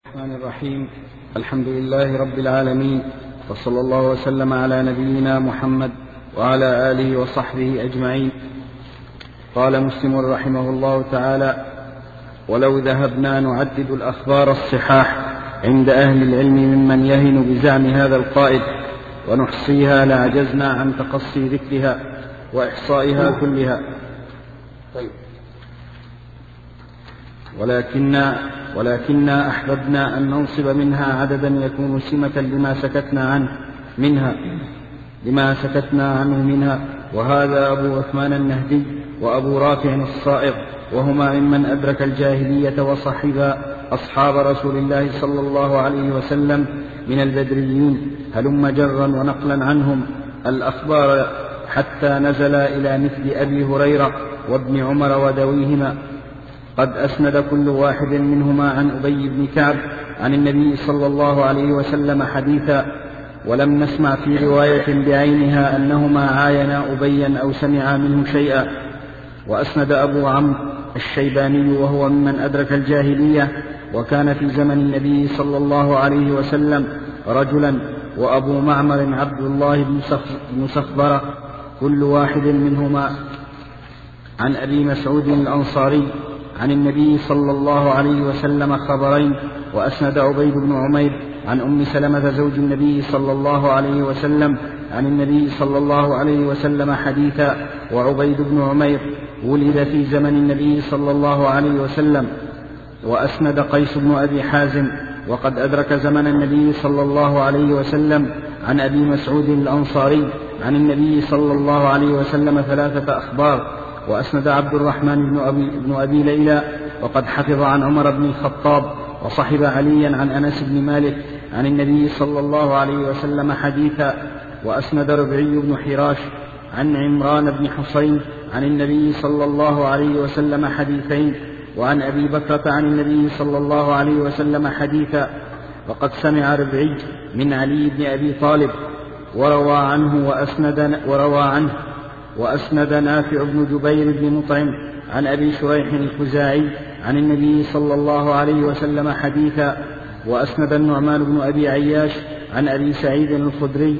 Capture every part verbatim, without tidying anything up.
الرحمن الرحيم. الحمد لله رب العالمين، وصلى الله وسلم على نبينا محمد وعلى آله وصحبه أجمعين. قال مسلم رحمه الله تعالى: ولو ذهبنا نعدد الأخبار الصحاح عند أهل العلم ممن يهن بزعم هذا القائل ونحصيها لعجزنا عن تقصي ذكرها وإحصائها كلها، ولكننا ولكننا أحببنا أن ننصب منها عددا يكون سمة لما سكتنا عنه منها لما سكتنا عنه منها وهذا أبو عثمان النهدي وأبو رافع الصائغ، وهما ممن أدرك الجاهلية وصحبا أصحاب رسول الله صلى الله عليه وسلم من البدريين، هلم جرا ونقلا عنهم الأخبار حتى نزل إلى مثل أبي هريرة وابن عمر ودويهما. قد أسند كل واحد منهما عن أبي بن كعب عن النبي صلى الله عليه وسلم حديثا، ولم نسمع في رواية بعينها أنهما عاينا أبيا أو سمعا منه شيئا. وأسند أبو عمرو الشيباني وهو ممن أدرك الجاهلية وكان في زمن النبي صلى الله عليه وسلم رجلا، وأبو معمر عبد الله بن صخبرة، كل واحد منهما عن أبي مسعود الأنصاري عن النبي صلى الله عليه وسلم خبرين. وأسند عبيد بن عمير عن أم سلمة زوج النبي صلى الله عليه وسلم عن النبي صلى الله عليه وسلم حديثا. وعبيد بن عمير ولد في زمن النبي صلى الله عليه وسلم. وأسند قيس بن أبي حازم وقد أدرك زمن النبي صلى الله عليه وسلم عن أبي مسعود الأنصاري عن النبي صلى الله عليه وسلم ثلاثة أخبار. وأسند عبد الرحمن بن أبي, بن أبي ليلى وقد حفظ عن عمر بن الخطاب وصحب عليا عن أنس بن مالك عن النبي صلى الله عليه وسلم حديثا. وأسند ربعي بن حراش عن عمران بن حصين عن النبي صلى الله عليه وسلم حديثين. وعن أبي بكرة عن النبي صلى الله عليه وسلم حديثا. وقد سمع ربعي من علي بن أبي طالب وروى عنه وأسند, وروى عنه وأسند نافع بن جبير بن مطعم عن أبي شريح الخزاعي عن النبي صلى الله عليه وسلم حديثا. وأسند النعمان بن أبي عياش عن أبي سعيد الخدري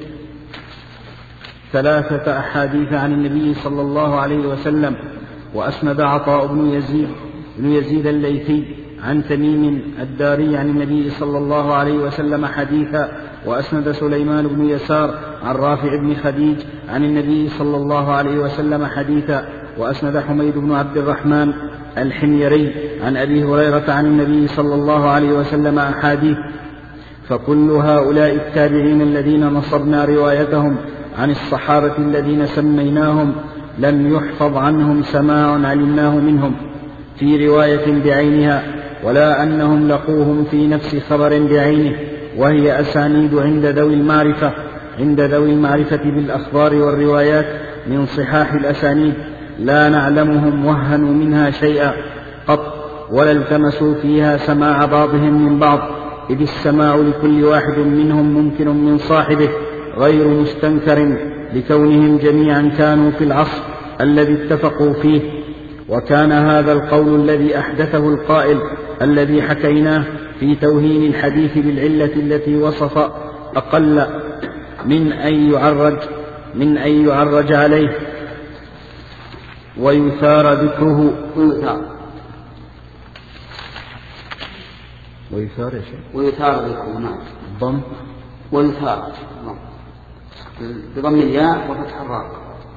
ثلاثة أحاديث عن النبي صلى الله عليه وسلم. وأسند عطاء بن يزيد بن يزيد الليثي عن تميم الداري عن النبي صلى الله عليه وسلم حديثا. وأسند سليمان بن يسار عن رافع بن خديج عن النبي صلى الله عليه وسلم حديثا. وأسند حميد بن عبد الرحمن الحميري عن أبي هريرة عن النبي صلى الله عليه وسلم أحاديث. فكل هؤلاء التابعين الذين نصبنا روايتهم عن الصحابة الذين سميناهم لم يحفظ عنهم سماع علمناه منهم في رواية بعينها، ولا أنهم لقوهم في نفس خبر بعينه، وهي أسانيد عند ذوي المعرفة عند ذوي المعرفة بالأخبار والروايات من صحاح الأسانيد، لا نعلمهم وهنوا منها شيئا قط، ولا التمسوا فيها سماع بعضهم من بعض، إذ السماع لكل واحد منهم ممكن من صاحبه غير مستنكر، لكونهم جميعا كانوا في العصر الذي اتفقوا فيه. وكان هذا القول الذي أحدثه القائل الذي حكيناه في توهين الحديث بالعلة التي وصف أقل من أن يعرج من أن يعرج عليه ويثار ذكره ويثار ويثار ذكره نعم ضم ويثار بضم الياء وفتح الراء.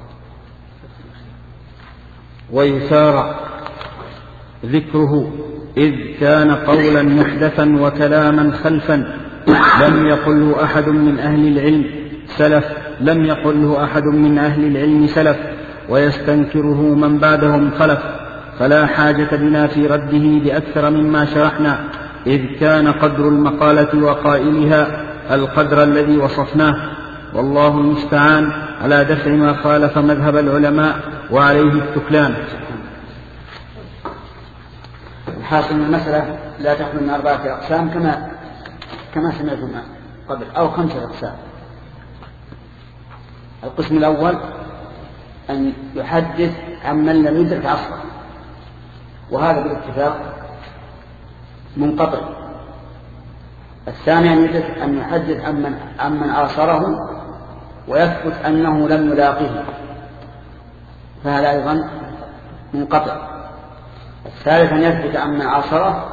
ويثار ذكره إذ كان قولا محدثا وكلاما خلفا لم يقله أحد من أهل العلم سلف لم يقله أحد من أهل العلم سلف ويستنكره من بعدهم خلف، فلا حاجة بنا في رده بأكثر مما شرحنا، إذ كان قدر المقالة وقائلها القدر الذي وصفناه، والله المستعان على دفع ما خالف مذهب العلماء وعليه التكلان. حاصل المسألة لا تخلو من أربعة أقسام كما كما سمعتم قبل، أو خمسة أقسام. القسم الأول أن يحدث عمن لم يدرك عصره، وهذا بالاتفاق منقطع الثاني أن يحدث عمن عمن عاصره ويثبت أنه لم يلاقيه، فهذا أيضا منقطع. الثالث أن يثبت عمن عاصره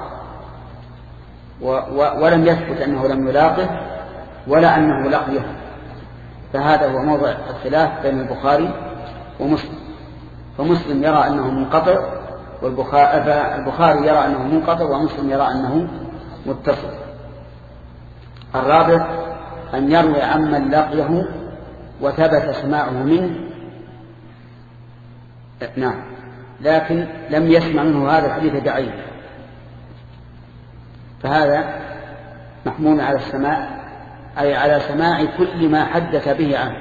ولم يثبت أنه لم يلاقه ولا أنه لقيه، فهذا هو موضع الخلاف بين البخاري ومسلم. فمسلم يرى أنه منقطع، والبخاري يرى أنه منقطع، ومسلم يرى أنه متصل. الرابع أن يروي عمن لقيه وثبت سماعه منه، نعم، لكن لم يسمع منه هذا الحديث بعينه، فهذا محمول على السماع، أي على سماع كل ما حدث به عنه.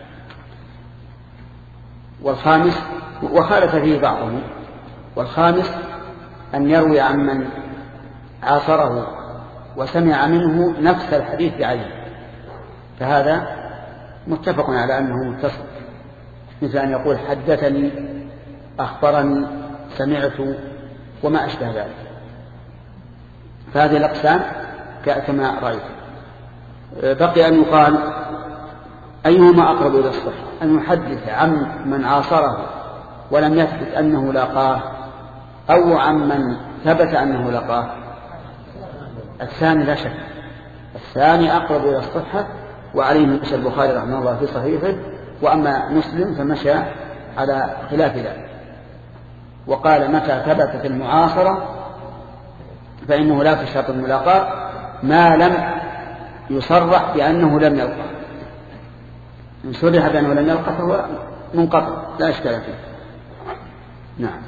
والخامس، وخالف فيه بعضهم، والخامس أن يروي عمن عاصره وسمع منه نفس الحديث بعينه، فهذا متفق على أنه متصل، مثل أن يقول حدثني، أخبرني، سمعت، وما أشبه ذلك. فهذه الأقسام كما رأيت. بقي أن يقال أيهما أقرب إلى الصحة، أن يحدث عن من عاصره ولم يثبت أنه لاقاه، أو عن من ثبت أنه لاقاه. الثاني لا شك، الثاني أقرب إلى الصحة، وعليه مشى البخاري رحمه الله في صحيحه، وأما مسلم فمشى على خلاف ذلك، وقال متى ثبتت المعاصرة فإنه لا تشترط الملاقاة ما لم يصرح بأنه لم يلقى. إن صرح بأنه لم يلقى فهو منقطع لا إشكال فيه. نعم.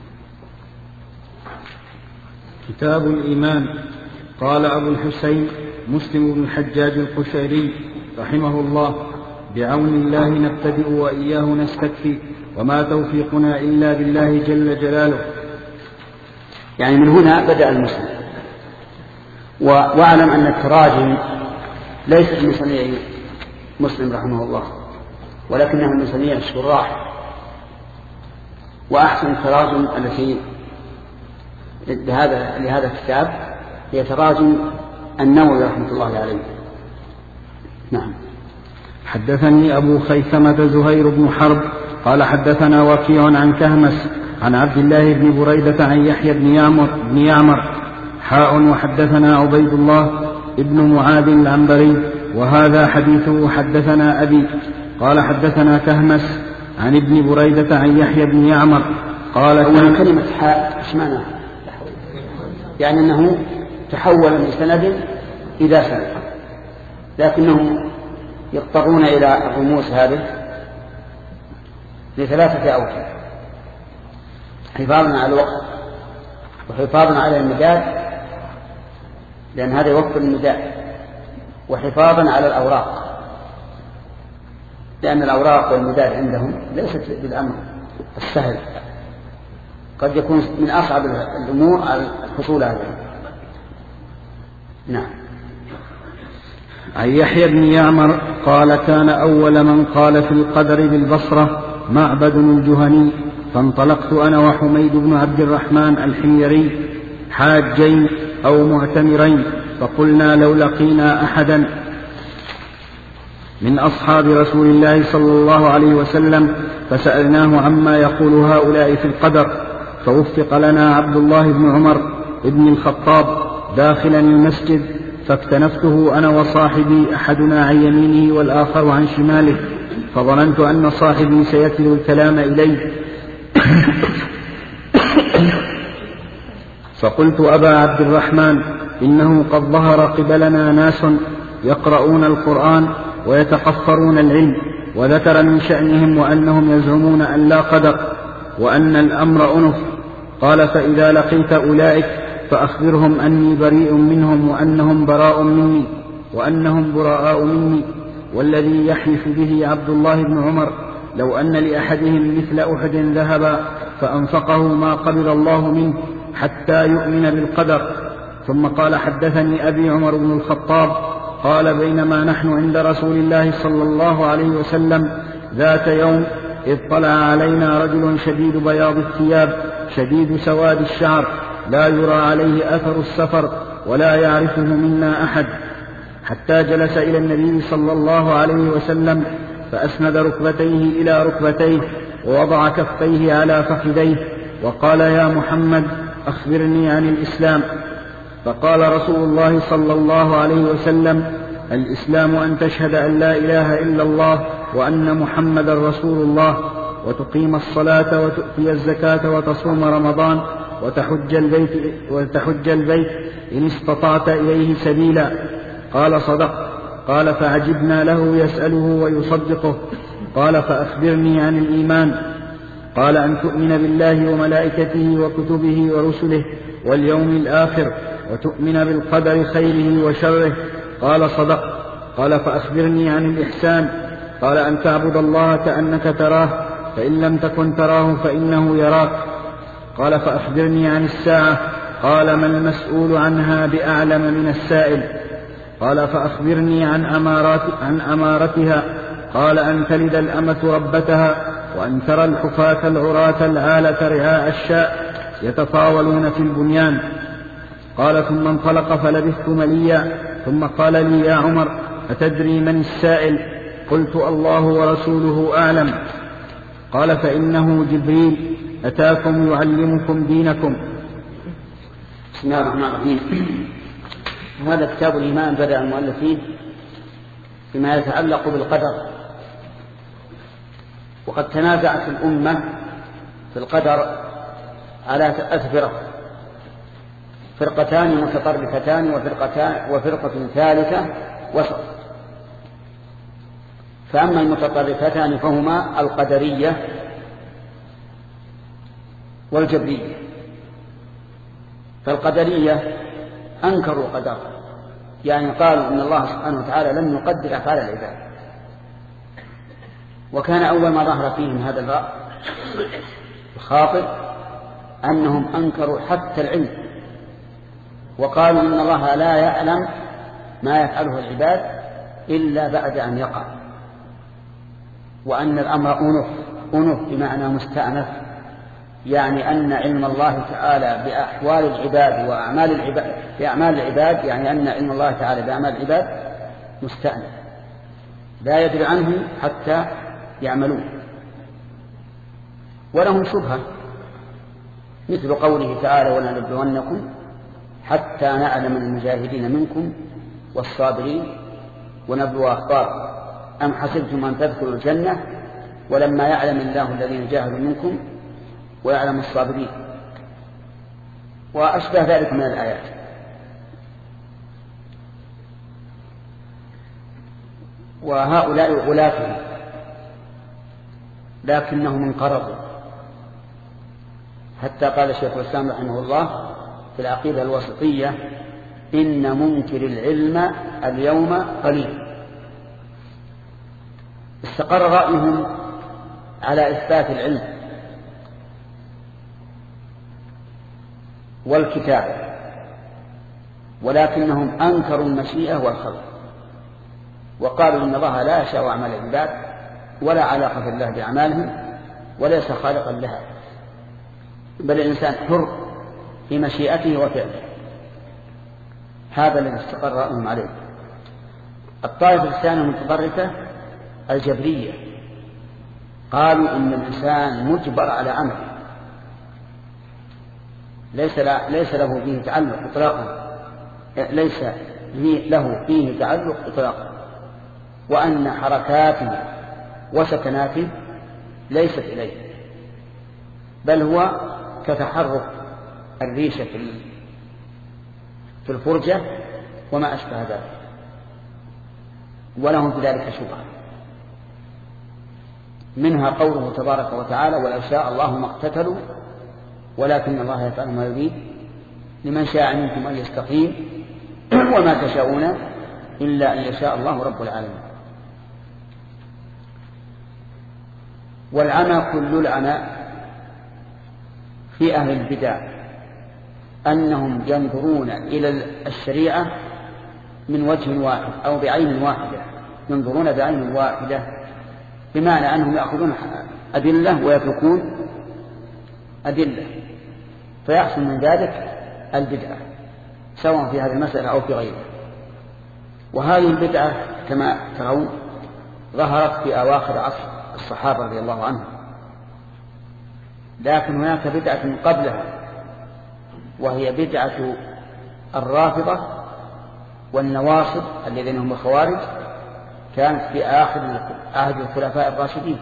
كتاب الإيمان. قال أبو الحسين مسلم بن الحجاج القشيري رحمه الله: بعون الله نبتدئ وإياه نستكفي، وما توفيقنا إلا بالله جل جلاله. يعني من هنا بدأ المسلم. واعلم أن التراجم ليست من صنيع مسلم رحمه الله، ولكنها من صنيع الشراح. وأحسن التراجم التي لهذا لهذا الكتاب هي تراجم النووي رحمة الله عليه. نعم. حدثني أبو خيثمة زهير بن حرب قال حدثنا وكيع عن كهمس عن عبد الله بن بريدة عن يحيى بن يعمر, بن يعمر حاء وحدثنا عبيد الله ابن معاذ العنبري وهذا حديثه حدثنا أبي قال حدثنا كهمس عن ابن بريدة عن يحيى بن يعمر قال كان كلمة حاء ايش معناها؟ يعني أنه تحول من سند إلى سند، لكنهم يضطرون إلى الرموز هذه لثلاثة أوجه: حفاظا على الوقت، وحفاظا على المداد لأن هذا يوفر المداد، وحفاظا على الأوراق لأن الأوراق والمداد عندهم ليست بالأمر السهل، قد يكون من أصعب الأمور الحصول عليه. نعم. عن يحيى بن يعمر قال كان أول من قال في القدر بالبصرة معبد الجهني، فانطلقت أنا وحميد بن عبد الرحمن الحميري حاجين أو معتمرين، فقلنا لو لقينا أحدا من أصحاب رسول الله صلى الله عليه وسلم فسألناه عما يقول هؤلاء في القدر، فوفق لنا عبد الله بن عمر ابن الخطاب داخلا المسجد، فاكتنفته أنا وصاحبي أحدنا عن يمينه والآخر عن شماله، فظننت أن صاحبي سيكل الكلام إليه فقلت أبا عبد الرحمن إنه قد ظهر قبلنا ناس يقرؤون القرآن ويتقفرون العلم، وذكر من شأنهم وأنهم يزعمون أن لا قدر وأن الأمر أنف. قال فإذا لقيت أولئك فأخبرهم أني بريء منهم وأنهم براء مني وأنهم براء مني، والذي يحلف به عبد الله بن عمر لو أن لأحدهم مثل أحد ذهبا فأنفقه ما قبل الله منه حتى يؤمن بالقدر. ثم قال حدثني أبي عمر بن الخطاب قال بينما نحن عند رسول الله صلى الله عليه وسلم ذات يوم إذ طلع علينا رجل شديد بياض الثياب شديد سواد الشعر لا يرى عليه أثر السفر، ولا يعرفه منا أحد، حتى جلس إلى النبي صلى الله عليه وسلم فأسند ركبتيه إلى ركبتيه ووضع كفيه على فخذيه وقال: يا محمد أخبرني عن الإسلام. فقال رسول الله صلى الله عليه وسلم: الإسلام أن تشهد أن لا إله إلا الله وأن محمدا رسول الله، وتقيم الصلاة وتؤتي الزكاة وتصوم رمضان وتحج البيت, وتحج البيت إن استطعت إليه سبيلا. قال: صدق. قال: فعجبنا له يسأله ويصدقه. قال: فأخبرني عن الإيمان. قال: أن تؤمن بالله وملائكته وكتبه ورسله واليوم الآخر، وتؤمن بالقدر خيره وشره. قال: صدق. قال: فأخبرني عن الإحسان. قال: أن تعبد الله كأنك تراه، فإن لم تكن تراه فإنه يراك. قال: فأخبرني عن الساعة. قال: ما المسؤول عنها بأعلم من السائل. قال: فأخبرني عن أمارات عن أمارتها. قال: أن تلد الأمة ربتها، وأن ترى الحفاة العراة العالة رعاء الشاء يتطاولون في البنيان. قال: ثم انطلق فلبثت مليا، ثم قال لي: يا عمر، أتدري من السائل؟ قلت: الله ورسوله أعلم. قال: فإنه جبريل أتاكم يعلمكم دينكم. بسم الله الرحمن الرحيم. هذا كتاب الإيمان بدأ المؤلف فيه بما يتعلق بالقدر. وقد تنازعت الأمة في القدر على ثلاث فرق: فرقتان متطرفتان وفرقتان وفرقة ثالثة وسط. فأما المتطرفتان فهما القدرية والجبرية. فالقدرية أنكروا القدر، يعني قالوا إن الله سبحانه وتعالى لم يقدر أفعال العباد. وكان أول ما ظهر فيهم هذا الرأي الخاطئ أنهم أنكروا حتى العلم، وقالوا إن الله لا يعلم ما يفعله العباد إلا بعد أن يقع، وأن الأمر أنف أنف بمعنى مستأنف، يعني أن علم الله تعالى بأحوال العباد وأعمال العباد بأعمال العباد يعني أن علم الله تعالى بأعمال العباد مستأنف لا يدري عنه حتى يعملون. ولهم شبهة مثل قوله تعالى: ولنبلونكم حتى نعلم المجاهدين منكم والصابرين ونبلو أخباركم أم حسبتم أن تدخلوا الجنة ولما يعلم الله الذين جاهدوا منكم ويعلم الصابرين، وأشبه ذلك من الآيات. وهؤلاء غلاة لكنهم انقرضوا، حتى قال الشيخ الإسلام رحمه الله في العقيدة الوسطية: إن منكر العلم اليوم قليل. استقر رأيهم على إثبات العلم والكتاب، ولكنهم أنكروا المشيئة والخلق، وقالوا إن الله لا يشاء أعمال العباد ولا علاقة الله بأعمالهم وليس خالقا لها، بل الإنسان حر في مشيئته وفعله. هذا الذي استقر رأيهم عليه. الطائفة الثانية المتطرفة الجبرية قالوا إن الإنسان مجبر على عمله، ليس ليس له فيه تعلق إطلاقا، ليس له فيه تعلق إطلاقا، وأن حركاته وسكناته ليست إليه، بل هو كتحرك الريشة في الفرجة وما أشبه ذلك، ولهم في ذلك شبهة. منها قوله تبارك وتعالى: ولو شاء الله ما اقتتلوا ولكن الله يفعل ما يريد لمن شاء منكم أن يستقيم وما تشاءون إلا أن يشاء الله رب العالمين. والعمى كل العمى في أهل البدع أنهم ينظرون إلى الشريعة من وجه واحد أو بعين واحدة، ينظرون بعين واحدة، بمعنى أنهم يأخذون أدلة ويتركون أدلة، فيحصل من ذلك البدعة. سواء في هذه المسألة أو في غيرها. وهذه البدعة كما ترون ظهرت في أواخر عصر الصحابة رضي الله عنهم، لكن هناك بدعة قبلها وهي بدعة الرافضة والنواصب الذين هم الخوارج، كانت في آخر عهد الخلفاء الراشدين.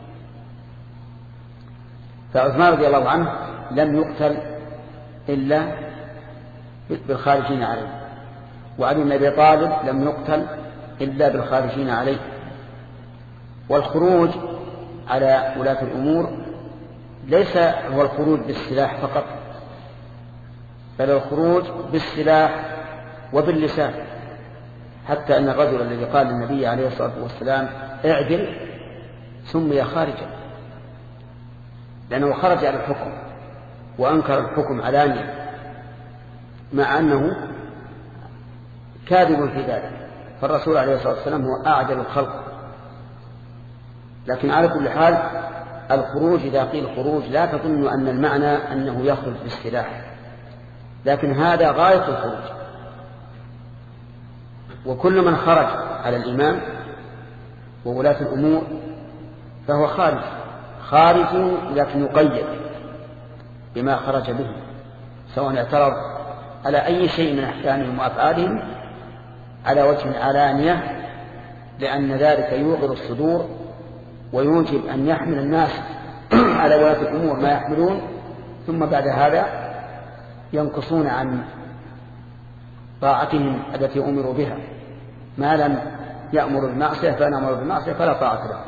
فعثمان رضي الله عنه لم يقتل إلا بالخارجين عليه، وعلي بن أبي طالب لم يقتل إلا بالخارجين عليه. والخروج على ولاة الأمور ليس هو الخروج بالسلاح فقط، بل الخروج بالسلاح وباللسان، حتى أن الرجل الذي قال للنبي عليه الصلاة والسلام اعدل سمي خارجا، لأنه خرج على الحكم وأنكر الحكم علانية مع أنه كاذب في ذلك. فالرسول عليه الصلاة والسلام هو أعدل الخلق. لكن على كل حال الخروج إذا قيل خروج لا تظن أن المعنى أنه يخرج بالسلاح، لكن هذا غاية الخروج. وكل من خرج على الإمام وولاة الأمور فهو خارج خارج لكن يقيد بما خرج به، سواء اعترض على أي شيء من أحكامهم وأفعالهم على وجه علانية، لأن ذلك يوغر الصدور ويوجب أن يحمل الناس على ولاة الأمور ما يحملون، ثم بعد هذا ينقصون عن طاعتهم التي أمروا بها. ما لم يأمر بالمعصية فأنا أمر بالمعصية فلا طاعة له.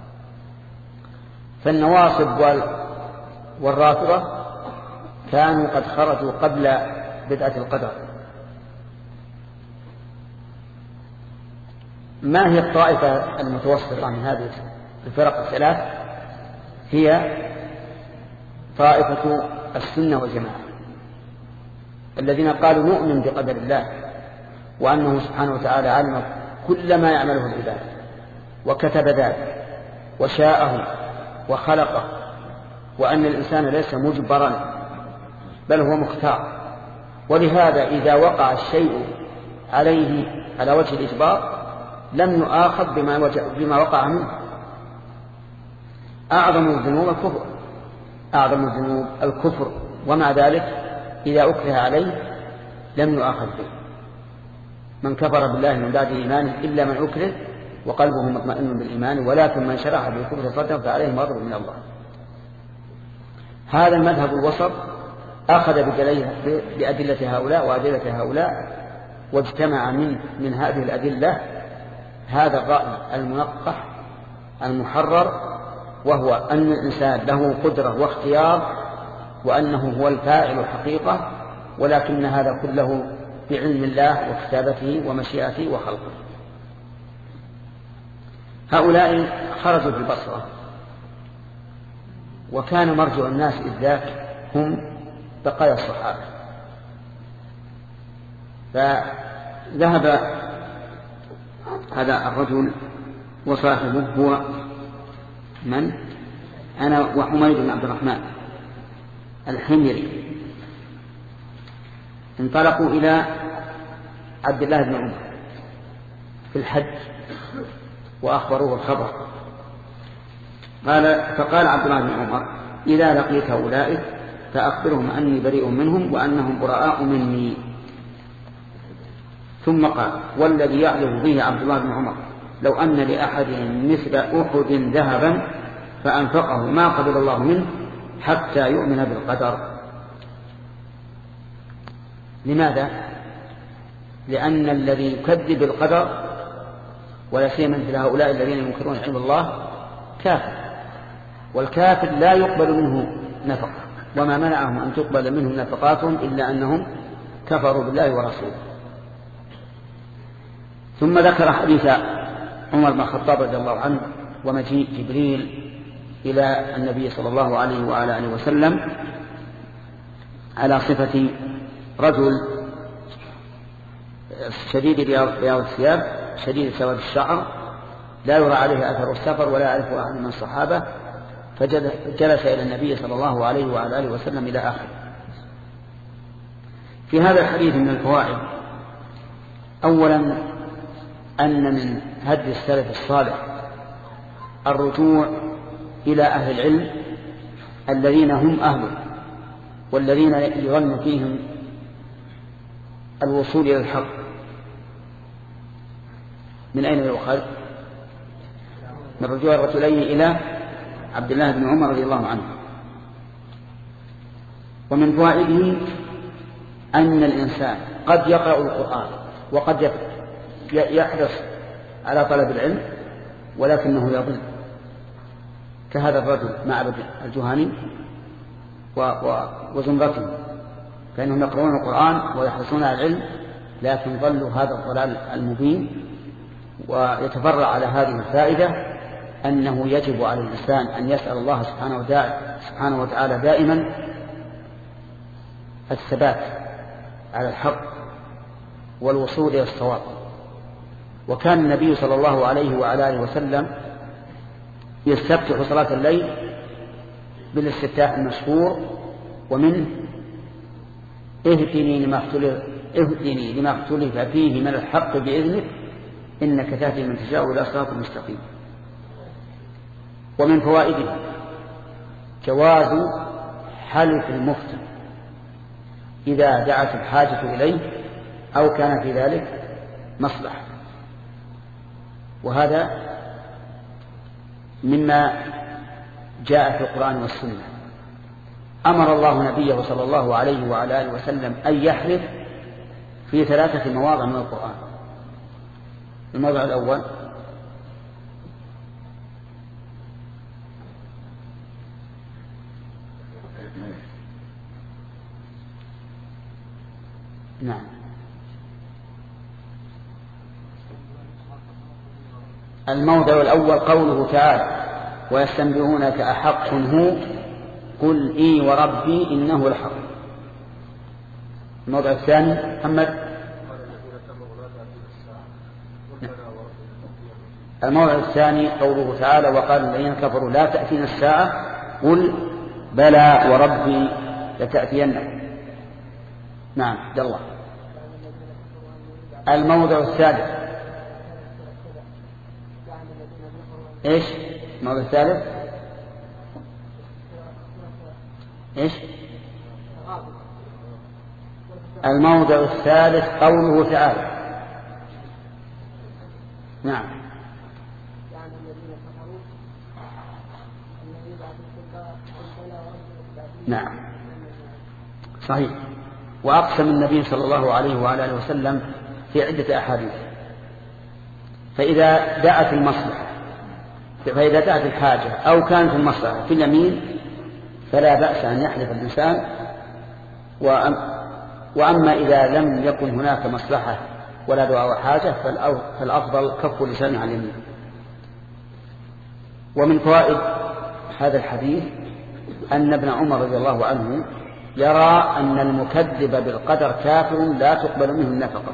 فالنواصب والرافضة كانوا قد خرجوا قبل بدعة القدر. ما هي الطائفة المتوسطة من هذه الفرق الثلاث؟ هي طائفة السنة والجماعة، الذين قالوا نؤمن بقدر الله، وأنه سبحانه وتعالى علم كل ما يعمله العباد وكتب ذلك وشاءه وخلقه، وأن الإنسان ليس مجبرا بل هو مختار. ولهذا إذا وقع الشيء عليه على وجه الإجبار لم يؤاخذ بما, بما وقع منه. أعظم الذنوب الكفر أعظم الذنوب الكفر ومع ذلك إذا أكره عليه لم يؤاخذ به. من كفر بالله من بعد إيمانه إلا من أكره وقلبه مطمئن بالإيمان، ولكن من شرح بالكفر صدرا فعليه غضب من الله. هذا المذهب الوسط أخذ بأدلة هؤلاء وأدلة هؤلاء، واجتمع من, من هذه الأدلة هذا الرأي المنقح المحرر، وهو أن الإنسان له قدرة واختيار، وأنه هو الفاعل حقيقة، ولكن هذا كله بعلم الله وكتابته ومشيئته وخلقه. هؤلاء خرجوا في البصرة، وكان مرجع الناس إذ ذاك هم بقايا الصحابة. فذهب هذا الرجل وصاحبه هو من؟ أنا وحميد بن عبد الرحمن الحميري، انطلقوا إلى عبد الله بن عمر في الحج وأخبروه الخبر. قال فقال عبد الله بن عمر إذا لقيت أولئك فأخبرهم أني بريء منهم وأنهم براء مني. ثم قال والذي يعلم به عبد الله بن عمر لو أن لأحدهم مثل أحد ذهبا فأنفقه ما قبل الله منه حتى يؤمن بالقدر. لماذا؟ لأن الذي يكذب القدر ولا سيما مثل هؤلاء الذين ينكرون علم الله كافر، والكافر لا يقبل منه نفقة، وما منعهم أن تقبل منهم نفقاتهم إلا أنهم كفروا بالله ورسوله. ثم ذكر حديث عمر بن الخطاب رضي الله عنه ومجيء جبريل إلى النبي صلى الله عليه وعلى آله وسلم على صفة رجل شديد بياض الثياب شديد سواد الشعر لا يرى عليه أثر السفر ولا يعرفه أحد من الصحابة، فجلس إلى النبي صلى الله عليه وعلى آله وسلم إلى آخره. في هذا الحديث من الفوائد: أولا أن من هدي السلف الصالح الرجوع إلى أهل العلم الذين هم أهله والذين يظن فيهم الوصول إلى الحق. من أين يؤخذ؟ من رجوع الرجلين إلى عبد الله بن عمر رضي الله عنه. ومن فوائده أن الإنسان قد يقرأ القرآن وقد يحرص على طلب العلم ولكنه يضل، كهذا الرجل معبد الجهني وزمرته، فإنهم يقرؤون القرآن ويحرصون على العلم لكن ضلوا هذا الضلال المبين. ويتفرع على هذه الفائدة أنه يجب على الإنسان أن يسأل الله سبحانه وتعالى دائما الثبات على الحق والوصول إلى الصواب. وكان النبي صلى الله عليه وعلى آله وسلم يستفتح صلاة الليل بالاستفتاح المشهور ومنه: اهدني لما اختلف اهدني لما اختلف فيه من الحق بإذنك إنك تهدي من تشاء إلى صراط مستقيم. ومن فوائده جواز حلف المفتي إذا دعت الحاجة إليه أو كان في ذلك مصلحة، وهذا مما جاء في القرآن والسنة. أمر الله نبيه صلى الله عليه وعلى آله وسلم أن يحلف في ثلاثة مواضع من القرآن. الموضع الأول: نعم الموضع الأول قوله تعالى: ويستنبئونك أحق هو قل إي وربي إنه لحق. الموضع الثاني محمد. الموضع الثاني قوله تعالى: وقال الذين كفروا لا تأتينا الساعة قل بلى وربي لتأتينكم. نعم عبد الله. الموضع الثالث ايش؟ الموضع الثالث ايش؟ الموضع الثالث قوله تعالى: نعم نعم صحيح. وأقسم النبي صلى الله عليه وعلى آله وسلم في عدة أحاديث. فإذا دعت المصلحة فإذا دعت الحاجة أو كانت المصلحة في اليمين فلا بأس أن يحلف الإنسان. وأما إذا لم يكن هناك مصلحة ولا دعاء حاجة فالأفضل كف اللسان عن اليمين. ومن فوائد هذا الحديث أن ابن عمر رضي الله عنه يرى أن المكذب بالقدر كافر لا تقبل منه النفقة.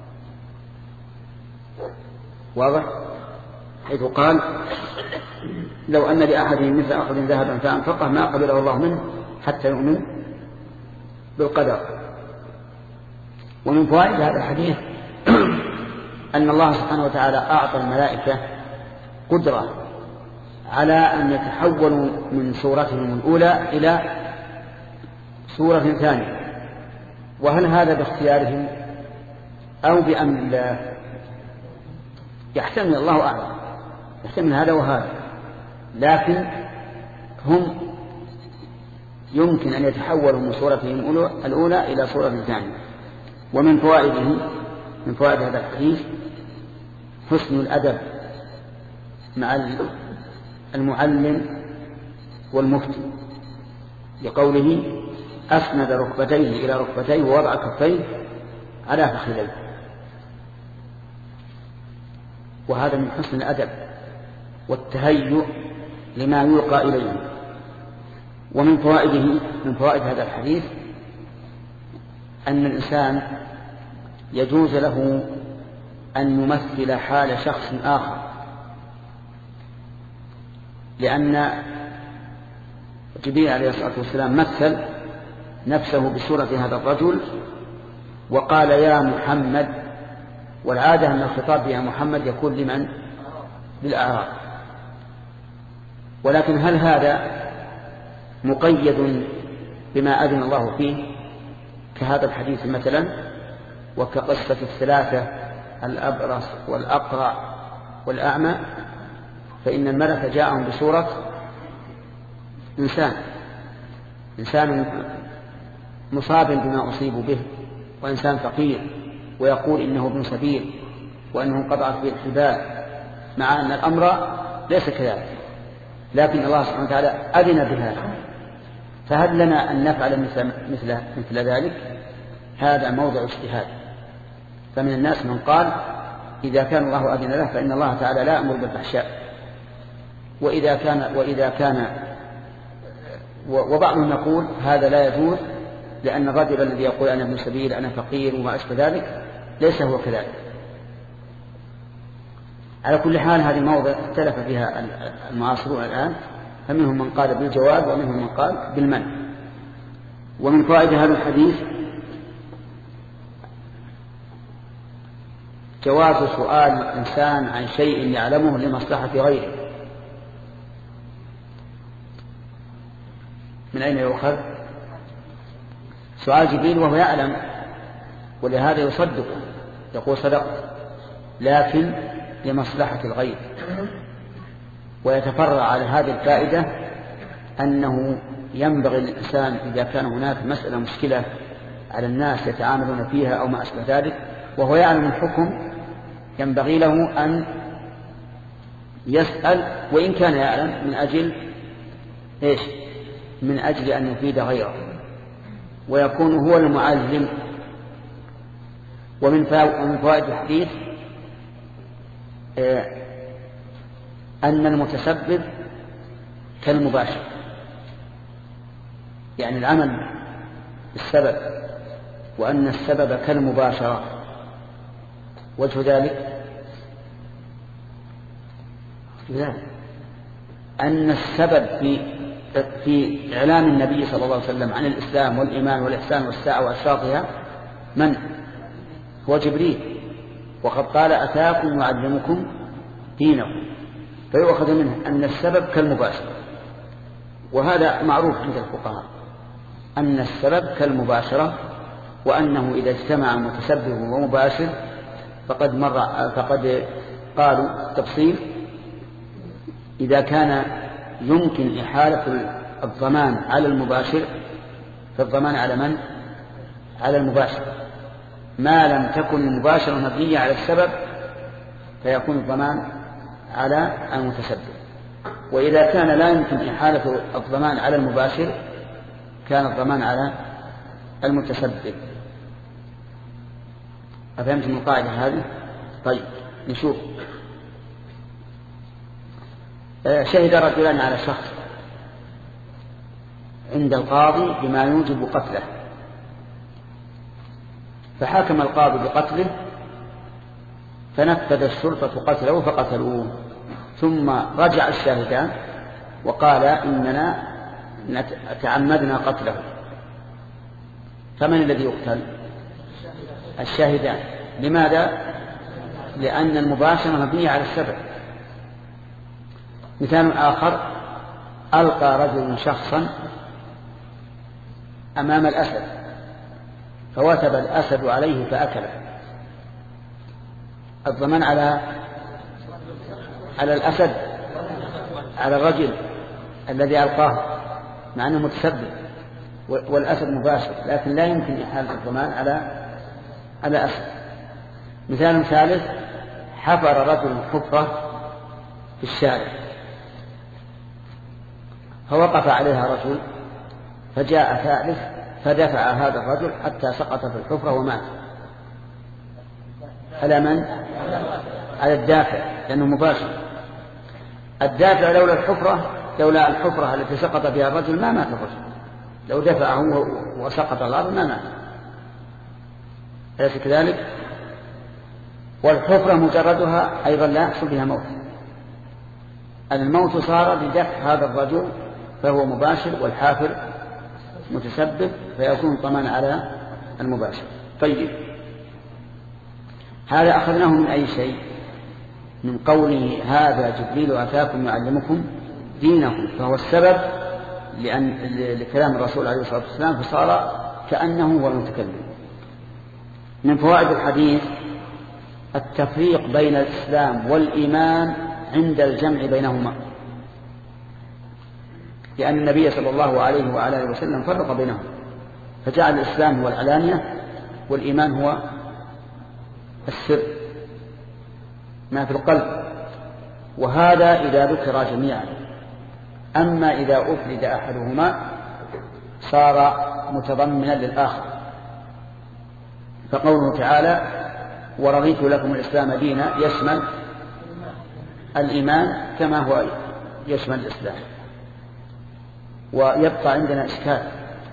واضح؟ حيث قال: لو أن لأحدهم مثل أحد ذهبا فأنفقه ما قبله الله منه حتى يؤمن بالقدر. ومن فوائد هذا الحديث أن الله سبحانه وتعالى أعطى الملائكة قدرة على أن يتحولوا من صورتهم الأولى إلى صورة ثانية. وهل هذا باختيارهم أو بأمر الله؟ يحتمل، الله أعلم، يحتمل هذا وهذا، لكن هم يمكن أن يتحولوا من صورتهم الأولى إلى صورة ثانية. ومن فوائده من فوائد هذا الحديث حسن الأدب مع المعلم والمفتي، لقوله: أسند ركبتيه إلى ركبتيه ووضع كفيه على فخذيه. وهذا من حسن الأدب والتهيؤ لما يلقى إليه. ومن فوائده من فوائد هذا الحديث أن الإنسان يجوز له أن يمثل حال شخص آخر، لأن جبريل عليه الصلاة والسلام مثل نفسه بصورة هذا الرجل وقال يا محمد، والعادة أن الخطاب يا محمد يكون لمن؟ للأعراب. ولكن هل هذا مقيد بما أذن الله فيه كهذا الحديث مثلا، وكقصة الثلاثة الأبرص والأقرع والأعمى؟ فإن الملك جاءهم بصورة إنسان إنسان مصاب بما أصيبوا به، وإنسان فقير، ويقول إنه ابن سبيل وأنه انقطعت به الحبال، مع أن الأمر ليس كذلك، لكن الله سبحانه وتعالى أذن بهذا. فهل لنا أن نفعل مثل, مثل, مثل ذلك؟ هذا موضع اجتهاد. فمن الناس من قال إذا كان الله أذن له فإن الله تعالى لا يأمر بالفحشاء، وإذا كان وإذا كان وبعضهم يقول هذا لا يجوز، لأن الرجل الذي يقول أنا ابن سبيل أنا فقير وما أشبه ذلك ليس هو كذلك. على كل حال هذه موضع اختلف فيها المعاصرون الآن، فمنهم من قال بالجواب ومنهم من قال بالمنع. ومن فوائد هذا الحديث جواز سؤال الإنسان عن شيء يعلمه لمصلحة غيره. من أين يؤخذ؟ سؤال جبريل وهو يعلم، ولهذا يصدق يقول صدقت، لكن لمصلحة الغير. ويتفرع على هذه الفائدة أنه ينبغي للإنسان إذا كان هناك مسألة مشكلة على الناس يتعاملون فيها أو ما أشبه ذلك وهو يعلم الحكم، ينبغي له أن يسأل وإن كان يعلم من أجل إيش؟ من أجل أن يفيد غيره ويكون هو المعلم. ومن فوائد الحديث أن المتسبب كالمباشر، يعني العمل بالسبب، وأن السبب كالمباشرة. وجه ذلك لا أن السبب في في إعلام النبي صلى الله عليه وسلم عن الإسلام والإيمان والإحسان والساعة وأشراطها من؟ هو جبريل، وقد قال أتاكم يعلمكم دينكم، فيؤخذ منه أن السبب كالمباشر. وهذا معروف عند الفقهاء أن السبب كالمباشرة، وأنه إذا اجتمع متسبب ومباشر فقد مر فقد قالوا تفصيل إذا كان يمكن إحالة الضمان على المباشر فالضمان على من؟ على المباشر. ما لم تكن المباشرة مبنية على السبب فيكون الضمان على المتسبب. وإذا كان لا يمكن إحالة الضمان على المباشر كان الضمان على المتسبب. أفهمتم القاعدة هذه؟ طيب نشوف. شهد رجلان على شخص عند القاضي بما يوجب قتله، فحكم القاضي بقتله، فنفذ الشرطة قتله فقتلوه، ثم رجع الشاهدان وقال إننا تعمدنا قتله. فمن الذي يقتل؟ الشاهدان. لماذا؟ لأن المباشرة مبنية على السبب. مثال آخر: ألقى رجل شخصا أمام الأسد فوثب الأسد عليه فأكله، الضمان على على الأسد، على الرجل الذي ألقاه، مع أنه متسبب والأسد مباشر، لكن لا يمكن إحالة الضمان على على أسد. مثال ثالث: حفر رجل حفرة في الشارع فوقف عليها رجل، فجاء ثالث فدفع هذا الرجل حتى سقط في الحفرة ومات. على من؟ على الدافع، لأنه مباشر. الدافع لولا الحفرة لولا الحفرة التي سقط فيها الرجل ما مات الرجل، لو دفعه وسقط الأرض ما مات. أليس كذلك؟ والحفرة مجردها أيضا لا يحصل بها موت، الموت صار بدفع هذا الرجل فهو مباشر، والحافر متسبب، فيكون طمان على المباشر. طيب، هذا أخذناه من أي شيء؟ من قوله هذا جبريل أتاكم يعلمكم دينكم، فهو السبب لأن لكلام الرسول عليه الصلاة والسلام، فصار كأنه هو المتكلم. من فوائد الحديث التفريق بين الإسلام والإيمان عند الجمع بينهما، لأن النبي صلى الله عليه وعلى آله وسلم فرق بينهما، فجعل الإسلام هو العلانية والإيمان هو السر ما في القلب، وهذا إذا ذكر جميعا. أما إذا أفرد أحدهما صار متضمنا للآخر، فقوله تعالى ورضيت لكم الإسلام دينا يشمل الإيمان كما هو يشمل الإسلام. ويبقى عندنا إشكال،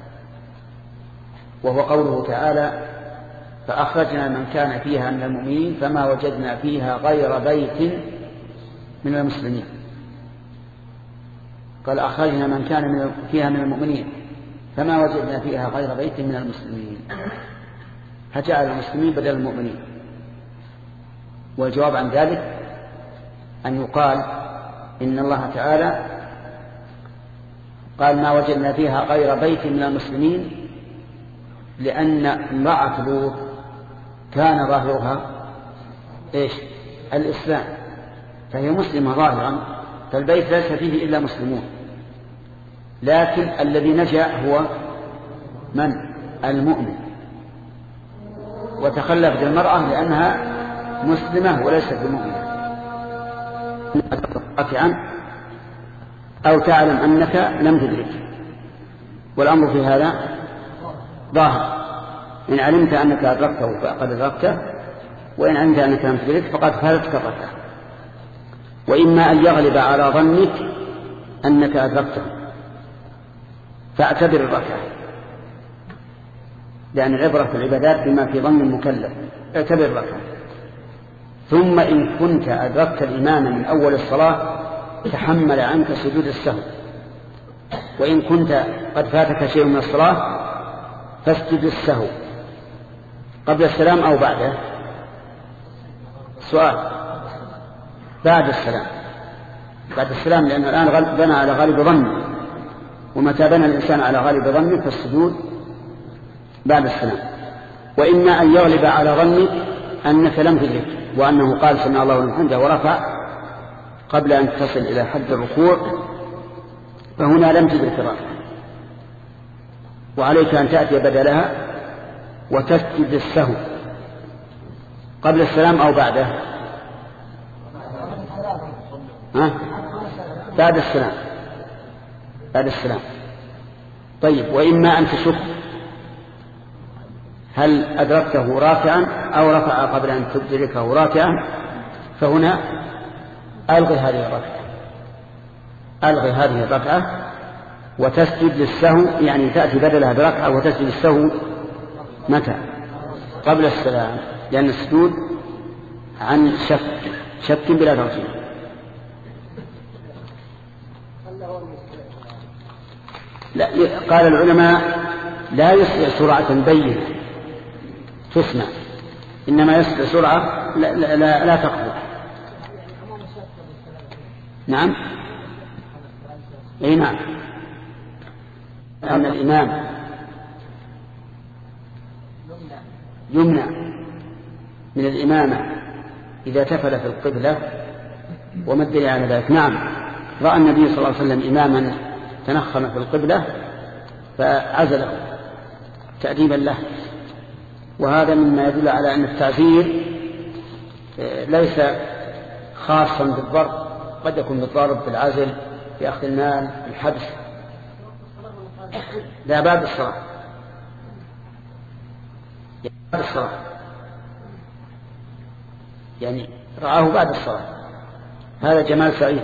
وهو قوله تعالى فأخرجنا من كان فيها من المؤمنين فما وجدنا فيها غير بيت من المسلمين. قال أخرجنا من كان فيها من المؤمنين فما وجدنا فيها غير بيت من المسلمين، فجعل المسلمين بدل المؤمنين. والجواب عن ذلك أن يقال إن الله تعالى قال ما وجدنا فيها غير بيت من المسلمين لأن امرأة لوط كان ظاهرها إيش؟ الإسلام، فهي مسلمة ظاهرا، فالبيت ليس فيه إلا مسلمون، لكن الذي نجا هو من؟ المؤمن، وتخلفت المرأة لأنها مسلمة وليست بمؤمنة. أو تعلم أنك لم تدرك، والأمر في هذا ظاهر، إن علمت أنك أدركته فقد أدركته، وإن علمت أنك لم تدرك فقد فاتتك الركعة. وإما أن يغلب على ظنك أنك أدركته فاعتبر الركعة، لأن العبرة في العبادات بما في ظن المكلف، اعتبر الركعة. ثم إن كنت أدركت الإمام من أول الصلاة تحمل عنك سجود السهو، وإن كنت قد فاتك شيء من الصلاة فاسجد السهو قبل السلام أو بعده. سؤال بعد السلام، بعد السلام، لأنه الآن بنى على غالب ظنه، ومتى بنى الإنسان على غالب ظنه فالسجود بعد السلام. وإما أن يغلب على ظنك أنك لم تدرك، وأنه قال سمع الله لمن حمده ورفع قبل أن تصل إلى حد الركوع، فهنا لم تدرك الركعة، وعليك أن تأتي بدلها وتسجد السهو قبل السلام أو بعده. ها؟ بعد السلام، بعد السلام. طيب، وإما أن تشك هل أدركته راكعا أو رفع قبل أن تدركه راكعا، فهنا ألغي هذه الركعة، ألغي هذه الركعة وتسجد للسهو، يعني تأتي بدلها بركعة وتسجد السهو متى؟ قبل السلام، لأن السجود عن شك، شك بلا ترتيب. لا، قال العلماء لا يسرع سرعة بينة تسمع، إنما يسرع سرعة لا, لا, لا, لا تقبل. نعم، أي نعم، أن الإمام يمنع من الإمامة إذا تفل في القبلة، وما الدليل على ذلك؟ نعم، رأى النبي صلى الله عليه وسلم إماما تنخم في القبلة فعزله تأديبا له، وهذا مما يدل على أن التعزير ليس خاصا بالضرب، قد يكون بالضرب، بالعزل، بأخذ المال، بالحبس. لا، بعد الصلاة، بعد الصلاة، يعني رآه بعد الصلاة، هذا جمال سعيد.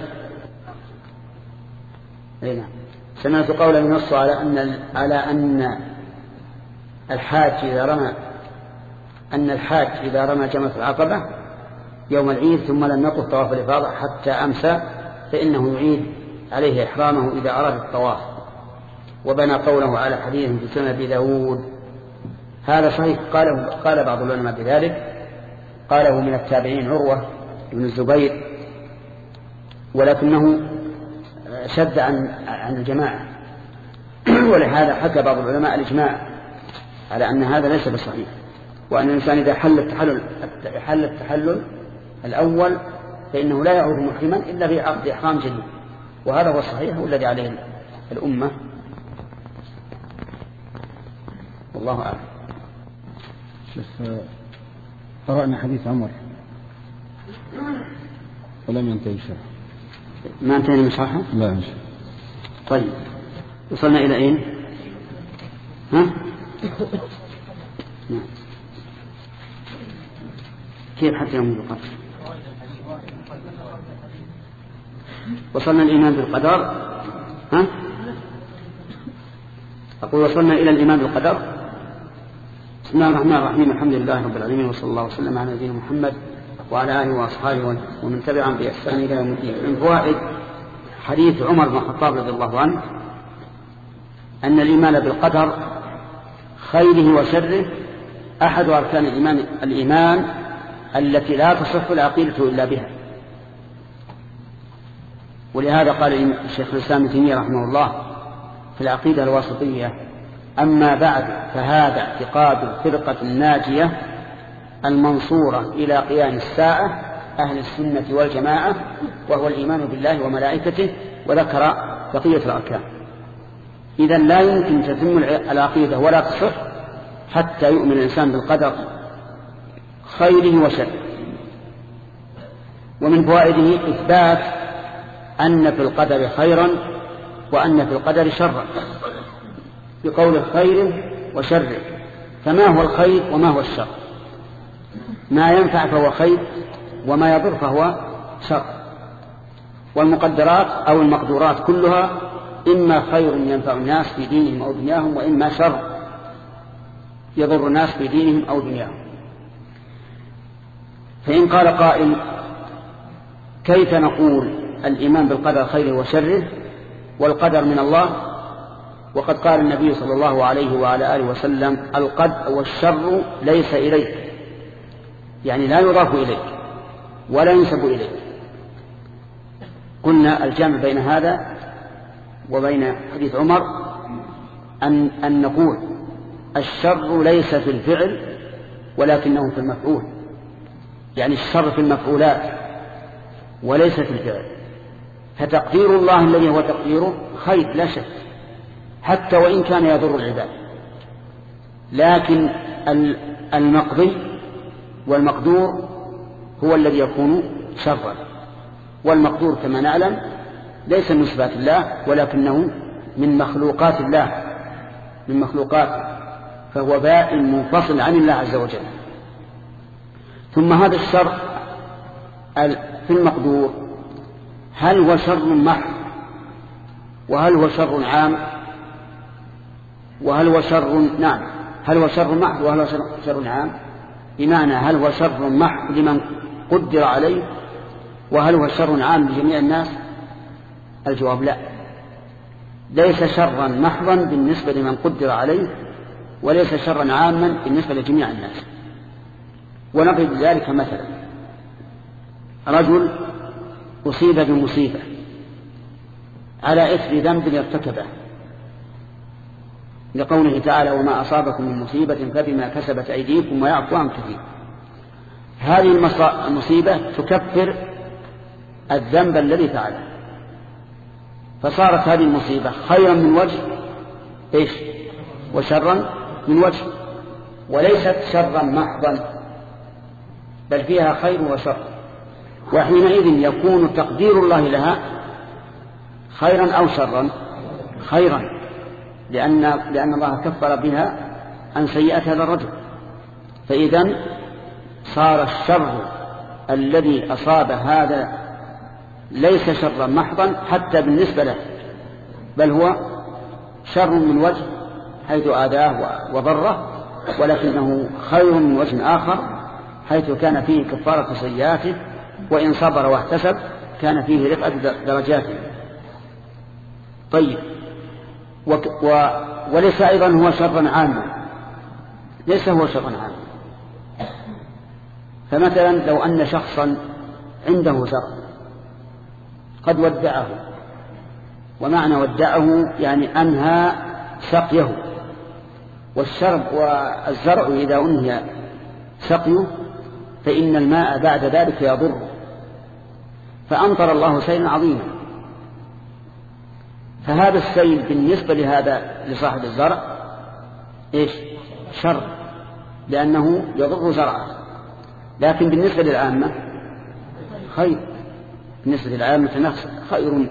نعم، سمعت قولا ينص على أن على أن الحاج إذا رمى أن الحاج إذا رمى جمرة العقبة يوم العيد ثم لم يطف طواف الإفاضة حتى أمسى فإنه يعيد عليه إحرامه إذا أراد الطواف، وبنى قوله على حديث في سنن أبي داود هذا صحيح. قاله قال بعض العلماء بذلك، قاله من التابعين عروة بن الزبير، ولكنه شد عن عن الجماعة، ولهذا حكى بعض العلماء الإجماع على أن هذا ليس بصحيح، وأن الإنسان إذا حل التحلل حل التحلل الأول فإنه لا يعود محرما إلا بعقد إحرام جديد، وهذا هو الصحيح والذي عليه الأمة، والله أعلم. قرأنا حديث عمر ولم ينتهي شرحه. ما انتهينا من شرحه؟ لا إن شاء. طيب وصلنا إلى أين؟ ها؟ كيف حتى يوم القدر؟ وصلنا الإيمان بالقدر. ها؟ أقول وصلنا إلى الإيمان بالقدر. بسم الله الرحمن الرحيم، الحمد لله رب العالمين، وصلى الله وسلم على نبينا محمد وعلى آله وأصحابه ومن تبعهم بإحسان إلى يوم الدين. من فوائد حديث عمر بن الخطاب رضي الله عنه أن الإيمان بالقدر خيره وشره أحد أركان الإيمان, الإيمان التي لا تصح العقيدة إلا بها. ولهذا قال الشيخ الإسلام ابن تيمية رحمه الله في العقيدة الواسطية: أما بعد فهذا اعتقاد الفرقة الناجية المنصورة إلى قيام الساعة أهل السنة والجماعة، وهو الإيمان بالله وملائكته، وذكر بقية الأركان. إذن لا يمكن تتم العقيدة ولا تصح حتى يؤمن الإنسان بالقدر خيره وشره. ومن فوائده إثبات أن في القدر خيرا وأن في القدر شرا، بقول خيره وشره. فما هو الخير وما هو الشر؟ ما ينفع فهو خير، وما يضر فهو شر. والمقدرات أو المقدورات كلها إما خير ينفع الناس في دينهم أو دنياهم، وإما شر يضر الناس في دينهم أو دنياهم. فإن قال قائل: كيف نقول الإيمان بالقدر خيره وشره والقدر من الله، وقد قال النبي صلى الله عليه وعلى آله وسلم: القدر والشر ليس إليك، يعني لا يضاف إليك ولا ينسب إليك. قلنا الجامع بين هذا وبين حديث عمر أن, أن نقول الشر ليس في الفعل ولكنه في المفعول، يعني الشر في المفعولات وليس في الفعل. فتقدير الله الذي هو تقديره خير لا شك، حتى وإن كان يضر العباد، لكن المقضي والمقدور هو الذي يكون شرا. والمقدور كما نعلم ليس من صفات الله ولكنه من مخلوقات الله، من مخلوقات، فهو بائن منفصل عن الله عز وجل. ثم هذا الشر في المقدور هل هو شر محض وهل هو شر عام وهل هو شر نعم هل هو شر محض وهل هو شر عام؟ بمعنى هل هو شر محض لمن قدر عليه وهل هو شر عام لجميع الناس؟ الجواب لا، ليس شرا محضا بالنسبة لمن قدر عليه، وليس شرا عاما بالنسبة لجميع الناس. ونضرب ذلك مثلا: رجل أصيب بمصيبة على إثر ذنب ارتكبه، لقوله تعالى: وما أصابكم من مصيبة فبما كسبت أيديكم ويعفو عن كثير. هذه المصيبة تكفر الذنب الذي فعله، فصارت هذه المصيبة خيرا من وجه إيش وشرا من وجه، وليست شرا محضا بل فيها خير وشر. وحينئذ يكون تقدير الله لها خيرا أو شرا؟ خيرا، لأن, لأن الله كفر بها عن سيئة هذا الرجل. فإذن صار الشر الذي أصاب هذا ليس شرا محضا حتى بالنسبة له، بل هو شر من وجه حيث آذاه وضره، ولكنه خير من وجه آخر حيث كان فيه كفارة سيئاته، وإن صبر واحتسب كان فيه رفعة درجاته. طيب، و... و... وليس أيضا هو شرا عاما، ليس هو شرا عاما. فمثلا لو أن شخصا عنده زرع قد ودعه، ومعنى ودعه يعني أنهى سقيه، والشرب والزرع إذا أنهى سقيه فإن الماء بعد ذلك يضر، فأمطر الله سيلا عظيما، فهذا السيل بالنسبة لهذا لصاحب الزرع إيش؟ شر، لأنه يضر زرعه، لكن بالنسبة للعامة خير، بالنسبة للعامة خير.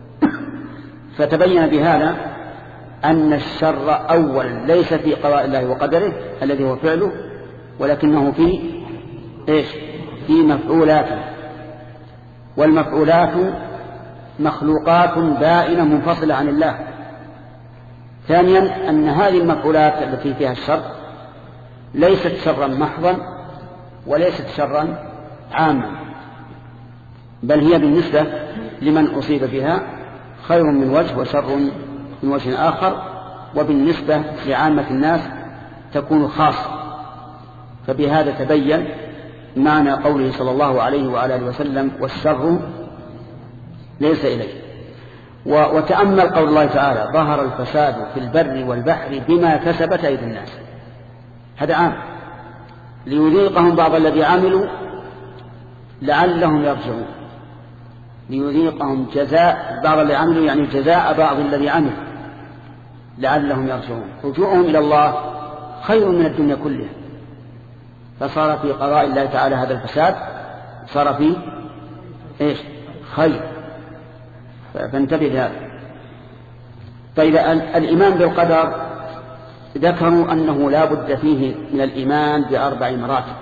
فتبين بهذا أن الشر أولا ليس في قضاء الله وقدره الذي هو فعله، ولكنه في إيش؟ في مفعولاته، والمفعولات مخلوقات بائنة منفصلة عن الله. ثانيا أن هذه المفعولات التي فيها الشر ليست شرا محضا وليست شرا عاما، بل هي بالنسبة لمن أصيب بها خير من وجه وشر من وجه آخر، وبالنسبة لعامة الناس تكون خاصة. فبهذا تبين معنى قوله صلى الله عليه وعلى وسلم والشر ليس إليه. وتأمل قول الله تعالى ظهر الفساد في البر والبحر بما كسبت أيدي الناس، هذا عام، ليذيقهم بعض الذي عملوا لعلهم يرجعون، ليذيقهم جزاء بعض الذي عملوا يعني جزاء بعض الذي عملوا لعلهم يرجعون. رجوعهم إلى الله خير من الدنيا كلها، فصار في قضاء الله تعالى هذا الفساد صار فيه إيش؟ خير، فانتبه لهذا. طيب الإيمان بالقدر ذكروا أنه لا بد فيه من الإيمان بأربع مراتب.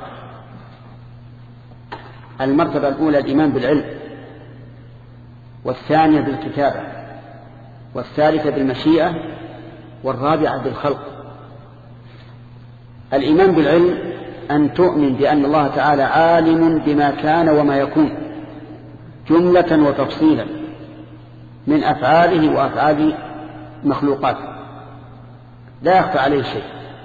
المرتبة الأولى الإيمان بالعلم، والثانية بالكتابة، والثالثة بالمشيئة، والرابعة بالخلق. الإيمان بالعلم أن تؤمن بأن الله تعالى عالم بما كان وما يكون جملة وتفصيلا من أفعاله وأفعال مخلوقاته، لا يخفى عليه شيء.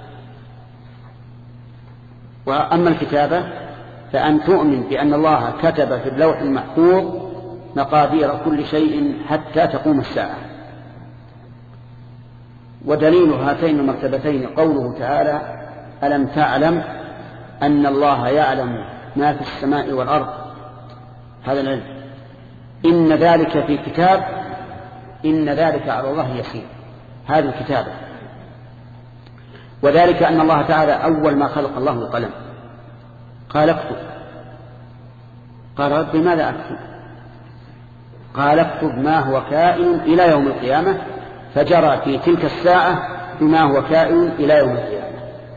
وأما الكتابة فأن تؤمن بأن الله كتب في اللوح المحفوظ مقادير كل شيء حتى تقوم الساعة. ودليل هاتين المرتبتين قوله تعالى ألم تعلم أن الله يعلم ما في السماء والأرض، هذا العلم. إن ذلك في كتاب إن ذلك على الله يسير، هذه الكتابة. وذلك أن الله تعالى أول ما خلق الله القلم قال اكتب، قال رب ماذا أكتب؟ قال اكتب ما هو كائن إلى يوم القيامة، فجرى في تلك الساعة بما هو كائن إلى يوم القيامة.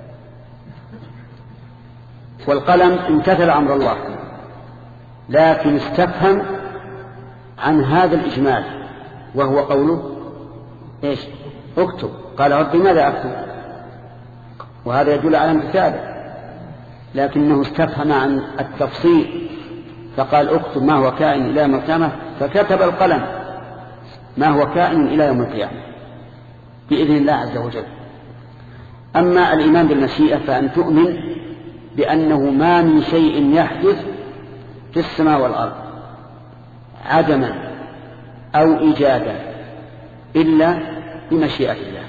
والقلم امتثل أمر الله، لكن استفهم عن هذا الإجمال وهو قوله إيش؟ اكتب. قال رب ماذا أكتب؟ وهذا يدل على امتثاله، لكنه استفهم عن التفصيل فقال اكتب ما هو كائن إلى يوم القيامة، فكتب القلم ما هو كائن إلى يوم القيامة بإذن الله عز وجل. أما الإيمان بالمشيئة فأن تؤمن بأنه ما من شيء يحدث في السماء والأرض عدما أو إيجادا إلا بمشيئة الله،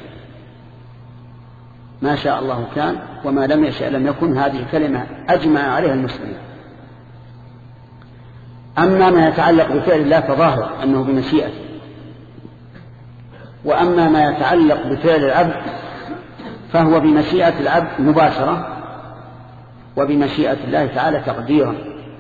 ما شاء الله كان وما لم يشاء لم يكن. هذه كلمة أجمع عليها المسلمين. أما ما يتعلق بفعل الله فظاهر أنه بمشيئته، وأما ما يتعلق بفعل العبد فهو بمشيئة العبد مباشرة وبمشيئة الله تعالى تقديرا.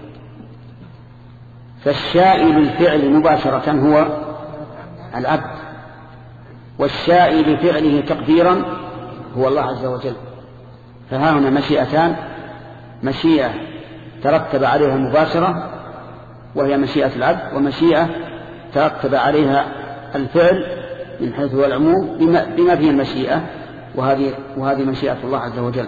فالشائي للفعل مباشرة هو العبد، والشائي لفعله تقديرا هو الله عز وجل. فها هنا مشيئتان، مشيئة ترتب عليها مباشرة وهي مشيئة العبد، ومشيئة ترتب عليها الفعل من حيث هو العموم بما فيه المشيئة، وهذه, وهذه مشيئة الله عز وجل.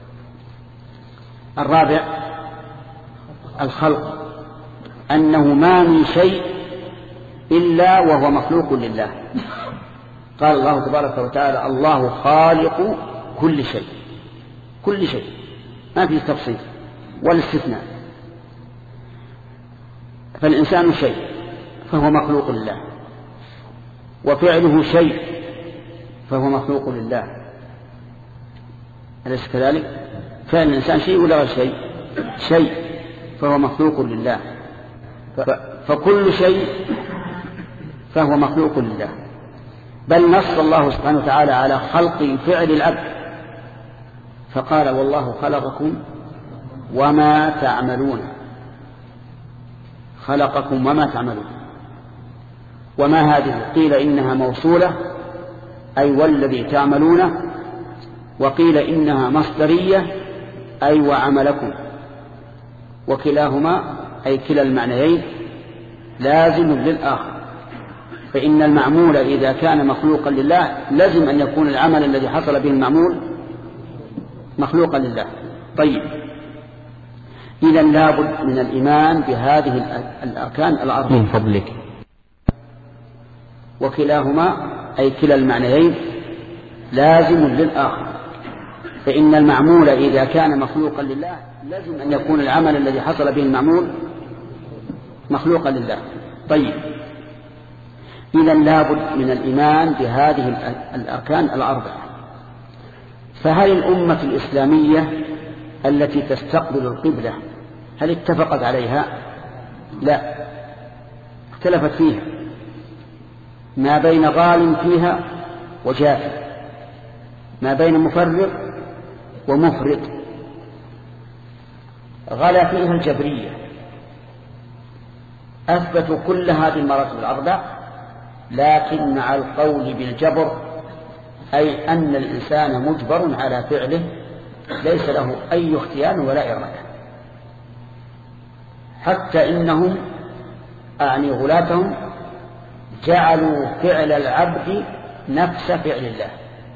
الرابع الخلق، أنه ما من شيء إلا وهو مخلوق لله. قال الله تبارك وتعالى الله خالق كل شيء، كل شيء، ما فيه تفصيل ولا استثناء. فالإنسان شيء فهو مخلوق لله، وفعله شيء فهو مخلوق لله، أليس كذلك؟ فعل الإنسان شيء ولا غير شيء؟ شيء فهو مخلوق لله، فكل شيء فهو مخلوق لله. بل نص الله سبحانه وتعالى على خلق فعل العبد فقال والله خلقكم وما تعملون، خلقكم وما تعملون. وما هذه؟ قيل إنها موصولة أي والذي تعملونه، وقيل إنها مصدرية أي وعملكم، وكلاهما أي كلا المعنيين لازم للآخر. فإن المعمول إذا كان مخلوقا لله لازم أن يكون العمل الذي حصل به المعمول مخلوقا لله. طيب، إذن لابد من الإيمان بهذه الأركان الأربعة من فضلك. وكلاهما أي كلا المعنيين لازم للآخر. فإن المعمول إذا كان مخلوقا لله لازم أن يكون العمل الذي حصل به المعمول مخلوقا لله. طيب، إذن لابد من الإيمان بهذه الأركان الأربعة. فهل الأمة الإسلامية التي تستقبل القبلة هل اتفقت عليها؟ لا، اختلفت فيها، ما بين غال فيها وجاف، ما بين مفرط ومفرط. غلا فيها الجبرية، أثبتوا كل هذه المراتب الأربع، لكن مع القول بالجبر، أي أن الإنسان مجبر على فعله ليس له أي اختيار ولا إرادة. حتى إنهم أعني غلاتهم جعلوا فعل العبد نفس فعل الله،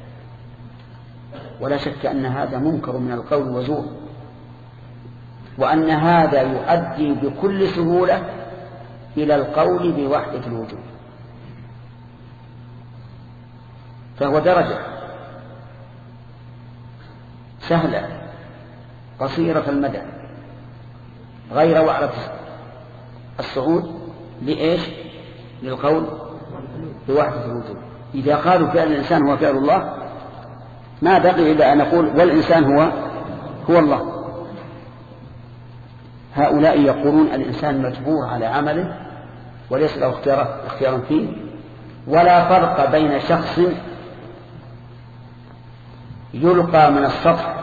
ولا شك أن هذا منكر من القول وزور، وأن هذا يؤدي بكل سهولة إلى القول بوحدة الوجود. فهو درجة سهلة قصيرة المدى غير وعرة الصعود لإيش؟ للقول بوحدة الوجود. إذا قالوا فعل الإنسان هو فعل الله ما بقي إلا أن نقول والإنسان هو هو الله. هؤلاء يقولون الإنسان مجبور على عمله وليس له اختيار فيه، ولا فرق بين شخص يلقى من السطح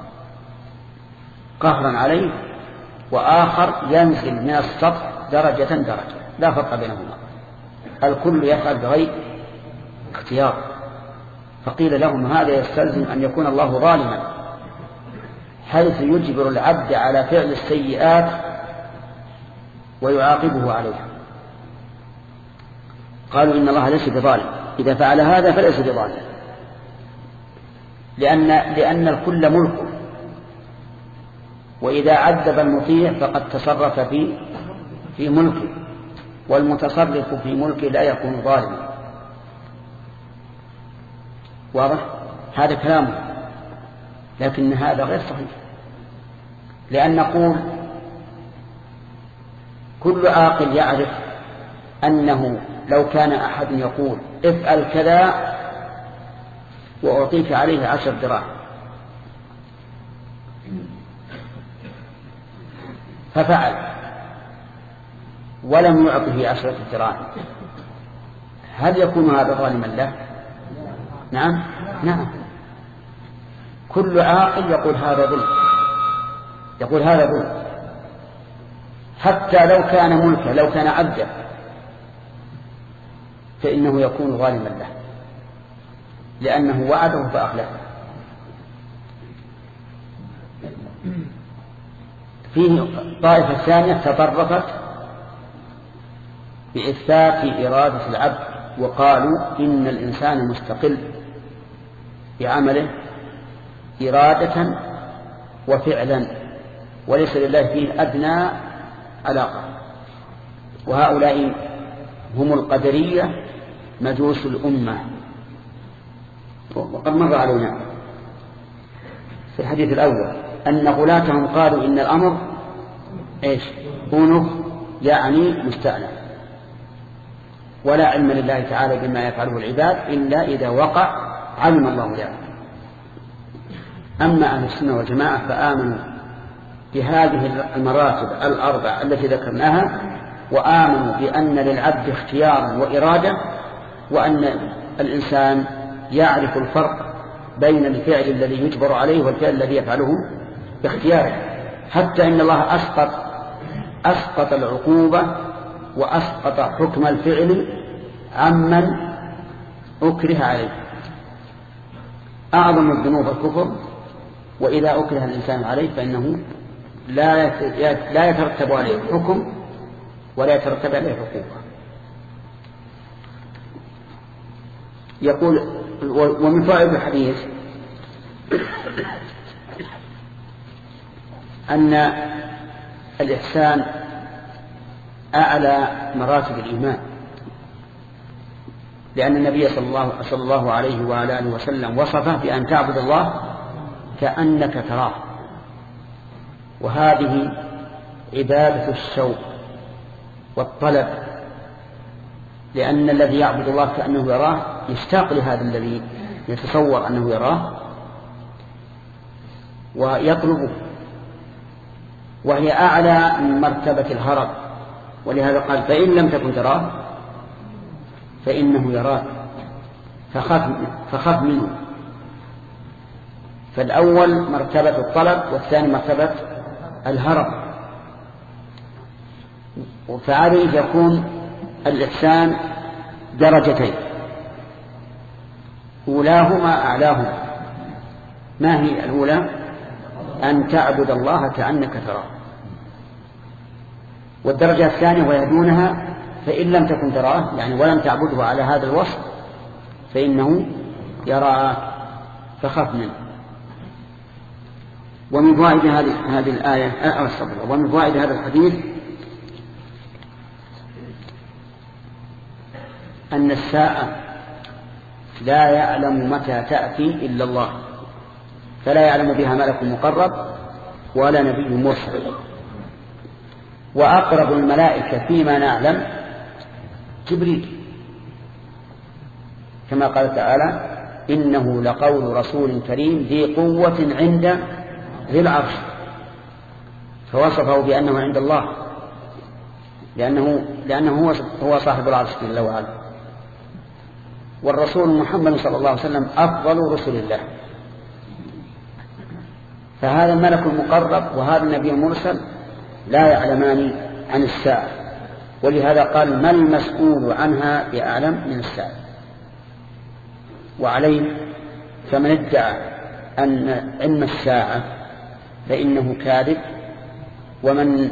قهرا عليه وآخر ينزل من السطح درجة درجة، لا فرق بينهما، الكل يفعل بغير اختيار. فقيل لهم هذا يستلزم أن يكون الله ظالما حيث يجبر العبد على فعل السيئات ويعاقبه عليها. قالوا إن الله ليس بظالم، إذا فعل هذا فليس بظالم، لأن, لأن الكل ملكه، وإذا عذب المطيع فقد تصرف في في ملكه، والمتصرف في ملكه لا يكون ظالما. واضح؟ هذا كلامه، لكن هذا غير صحيح، لأن نقول كل عاقل يعرف أنه لو كان أحد يقول افعل كذا وأعطيك عليه عشر دراهم ففعل ولم يعطه عشرة دراهم، هل يكون هذا ظالما له؟ نعم نعم. كل عاقل يقول هذا ظلم، يقول هذا ظلم، حتى لو كان ملكه، لو كان عبدا فإنه يكون ظالما له، لأنه وعده فأخلفه. فيه طائفة ثانية تطرفت بإثبات إرادة العبد، وقالوا إن الإنسان مستقل بعمله إرادة وفعلا وليس لله فيه أدنى علاقة. وهؤلاء هم القدرية مجوس الأمة، وقد مر علينا. في الحديث الأول أن غلاتهم قالوا إن الأمر إيش أنف يعني مستأنف، ولا علم لله تعالى بما يفعله العباد إلا إذا وقع علم الله ذلك. أما أهل السنة والجماعة فآمنوا بهذه المراتب الأربع التي ذكرناها، وآمنوا بأن للعبد اختيارا وإرادة، وأن الإنسان يعرف الفرق بين الفعل الذي يجبر عليه والفعل الذي يفعله باختياره، حتى إن الله أسقط أسقط العقوبة وأسقط حكم الفعل عمن أكره عليه. أعظم الذنوب الكفر، وإذا أكره الإنسان عليه فإنه لا يترتب عليه حكم ولا يترتب عليه عقوبة. يقول ومن فوائد الحديث أن الإحسان أعلى مراتب الإيمان، لأن النبي صلى الله, صلى الله عليه وعلى آله وسلم وصفه بأن تعبد الله كأنك تراه، وهذه عبادة الشوق والطلب، لأن الذي يعبد الله كأنه يراه يشتاق لهذا الذي يتصور أنه يراه ويطلبه، وهي أعلى من مرتبة الهرب. ولهذا قال فإن لم تكن تراه فإنه يراك فخف, فخف منه. فالأول مرتبة الطلب، والثاني مرتبة الهرب. فعليه يكون الإحسان درجتين، أولاهما أعلاهما. ما هي الأولى؟ أن تعبد الله كأنك تراه. والدرجة الثانية وهي دونها فإن لم تكن تراه، يعني ولم تعبده على هذا الوصف فإنه يراك فخف منه. ومن فوائد هذه هذه الآية أستغفر ومن فوائد هذا الحديث أن الساعة لا يعلم متى تأتي إلا الله، فلا يعلم بها ملك مقرب ولا نبي مرسل. وأقرب الملائكة فيما نعلم جبريل، كما قال تعالى إنه لقول رسول كريم ذي قوة عند ذي العرش، فوصفه بأنه عند الله لأنه, لأنه هو صاحب العرش جل وعلا. والرسول محمد صلى الله عليه وسلم أفضل رسل الله، فهذا الملك المقرب وهذا النبي المرسل لا يعلمان عن الساعة، ولهذا قال ما المسؤول عنها بأعلم من الساعة. وعليه فمن ادعى أن علم الساعة فإنه كاذب، ومن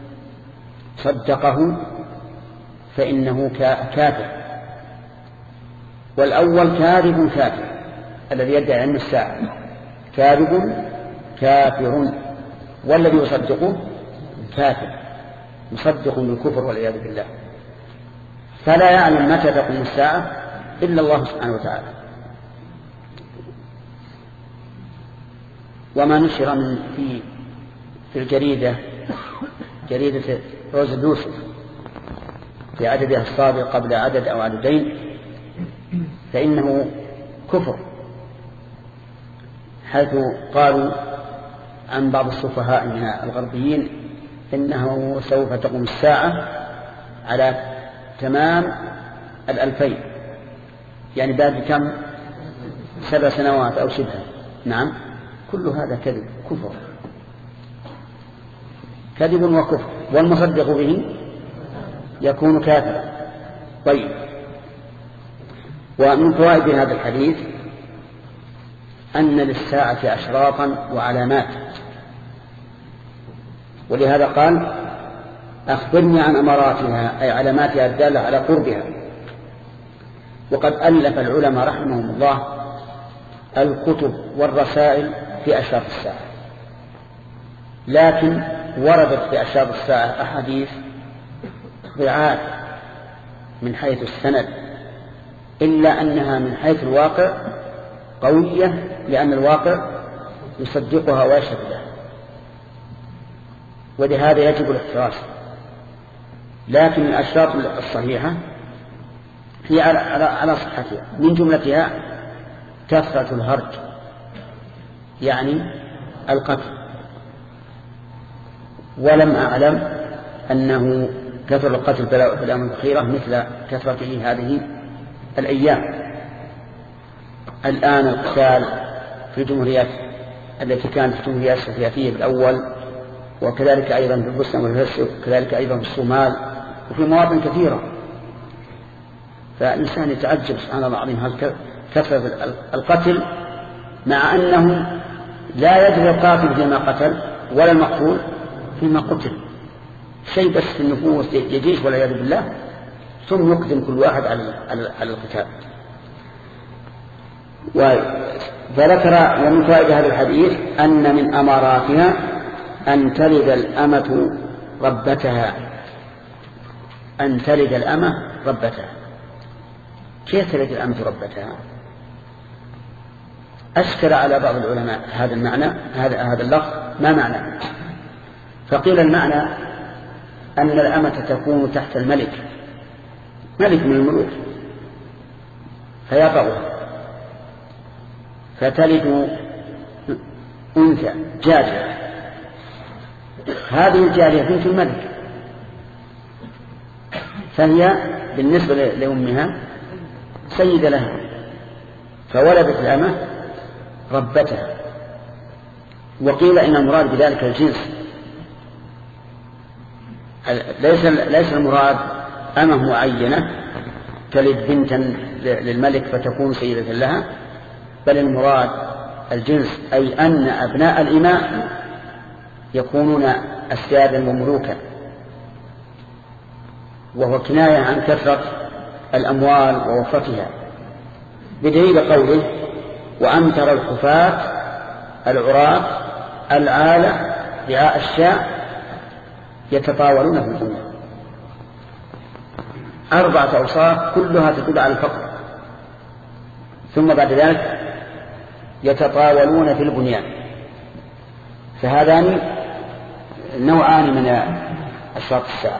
صدقه فإنه كافر. والأول كاذب كافر، الذي يدعي علم الساعة كاذب كافر، والذي يصدقه كافر مصدق بالكفر والعياذ بالله. فلا يعلم متى تقوم الساعة إلا الله سبحانه وتعالى. وما نشر من في في الجريدة جريدة روز اليوسف في عددها السابق قبل عدد أو عددين فإنه كفر، حيث قالوا عن بعض السفهاء من الغربيين إنه سوف تقوم الساعة على تمام الألفين، يعني بعد كم سبع سنوات أو شبه. نعم، كل هذا كذب كفر، كذب وكفر، والمصدق به يكون كافرا. طيب، ومن فوائد هذا الحديث أن للساعة أشراطا وعلامات، ولهذا قال أخبرني عن أماراتها، أي علاماتها الدالة على قربها. وقد ألف العلماء رحمهم الله الكتب والرسائل في أشراط الساعة، لكن وردت في أشراط الساعة أحاديث ضعاف من حيث السند، إلا أنها من حيث الواقع قوية، لأن الواقع يصدقها ويشهد لها، ولهذا يجب الاحتراز. لكن الأشراط الصحيحة هي على, على, على صحتها، من جملتها كثرة الهرج يعني القتل، ولم أعلم أنه كثر القتل في الأيام الأخيرة مثل كثرته هذه الأيام. الآن القتال في الجمهوريات التي كانت في الجمهوريات السوفيتية بالأول، وكذلك أيضا في البوسنة والهرسك، وكذلك أيضا في الصومال وفي مواطن كثيرة. فالإنسان يتعجب سبحان الله العظيم هل كثرة القتل، مع أنه لا يدري القاتل فيما قتل ولا المقتول فيما قتل، شيء بس في النفوس يجيش ولا يعلم بالله، ثم يقدم كل واحد على على القتال. وذكر ومن فائدة هذا الحديث أن من أماراتها أن تلد الأمة ربتها، أن تلد الأمة ربتها. كيف تلد الأمة ربتها؟ أشكل على بعض العلماء هذا المعنى، هذا هذا اللفظ ما معنى؟ فقيل المعنى أن الأمة تكون تحت الملك، ملك من الملوك، فيطأها فتلد أنثى جارية، هذه الجارية بنت الملك، فهي بالنسبة لأمها سيدة لها، فولدت الأمة ربتها. وقيل إن المراد بذلك الجنس، ليس ليس المراد أمة معينة تلد بنتا للملك فتكون سيدة لها، بل المراد الجنس، أي أن أبناء الإماء يكونون أسيادا وملوكا، وهو كناية عن كثرة الأموال ووفرتها، بدليل قوله وأمتر الحفاة العراة العالة رعاء الشاء يتطاولون في الدنيا. أربعة أوصاف كلها تدل على الفقر، ثم بعد ذلك يتطاولون في البنيان، فهذان نوعان من أشراط الساعة.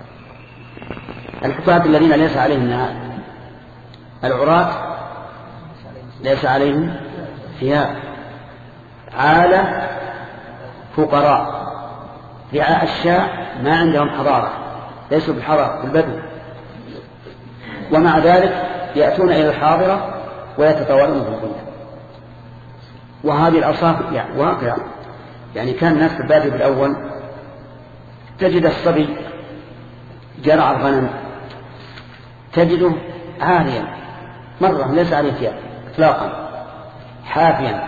الحفاة الذين ليس عليهم نهار، العراة ليس عليهم ثياب، عالة فقراء، رعاء الشاء ما عندهم حضارة، ليسوا بالحضارة بالبدو، ومع ذلك يأتون إلى الحاضرة ويتطاولون في البنيان. وهذه الأوصاف يعني واقعة، يعني كان الناس في البادية بالأول تجد الصبي جرع الغنم تجده عاريا مرة ليس عليه ثياب اطلاقا، حافيا،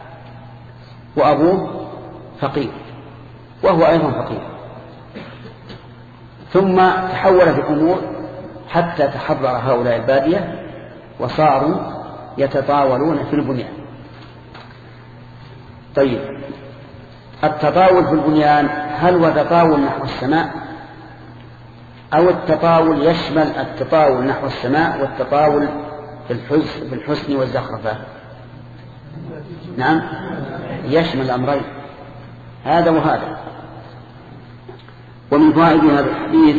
وأبوه فقير وهو أيضا فقير. ثم تحولت الأمور حتى تحضر هؤلاء البادية وصاروا يتطاولون في البنيان. طيب، التطاول في البنيان هل هو تطاول نحو السماء، أو التطاول يشمل التطاول نحو السماء والتطاول في الحسن, في الحسن والزخرفة؟ نعم، يشمل الأمرين، هذا وهذا. ومن فوائد هذا الحديث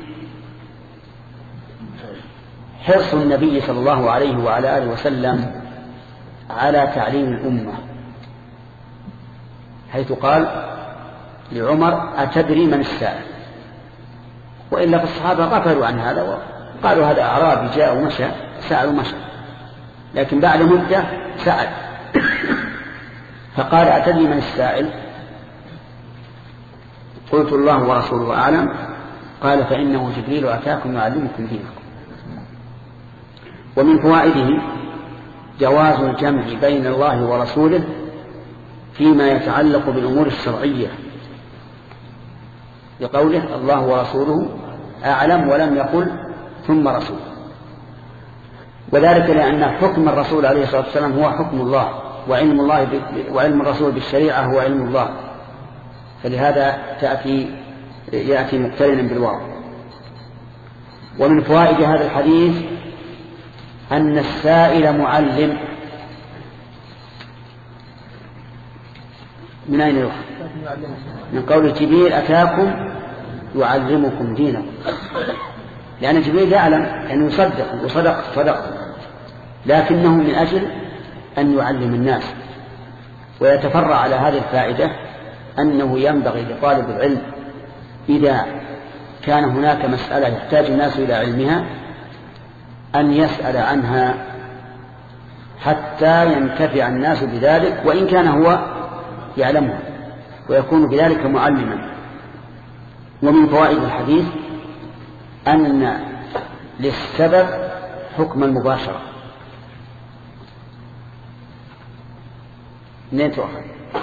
حرص النبي صلى الله عليه وعلى آله وسلم على تعليم الأمة، حيث قال لعمر أتدري من السائل؟ وإلا فالصحابة غفلوا عن هذا وقالوا هذا أعرابي جاء ومشى، سأل ومشى، لكن بعد مدة سأل فقال أتدري من السائل؟ قلت الله ورسوله أعلم. قال فإنه جبريل أتاكم يعلمكم دينكم. ومن فوائده جواز الجمع بين الله ورسوله فيما يتعلق بالأمور الشرعية، لقوله الله ورسوله أعلم ولم يقل ثم رسول، وذلك لأن حكم الرسول عليه الصلاة والسلام هو حكم الله، وعلم الله ب... وعلم الرسول بالشريعة هو علم الله، فلهذا تأتي يأتي مقترنا بالواو. ومن فوائد هذا الحديث أن السائل معلم، من أين يؤخذ؟ من قول جبريل أتاكم يعلمكم دينكم، لأن جبريل يعلم أنه يصدق وصدق صدق، لكنه من أجل أن يعلم الناس. ويتفرع على هذه الفائدة أنه ينبغي لطالب العلم إذا كان هناك مسألة يحتاج الناس إلى علمها أن يسأل عنها حتى ينتفع الناس بذلك، وإن كان هو يعلمها، ويكون بذلك معلما. ومن فوائد الحديث أن للسبب حكم المباشرة. منين تؤخذ؟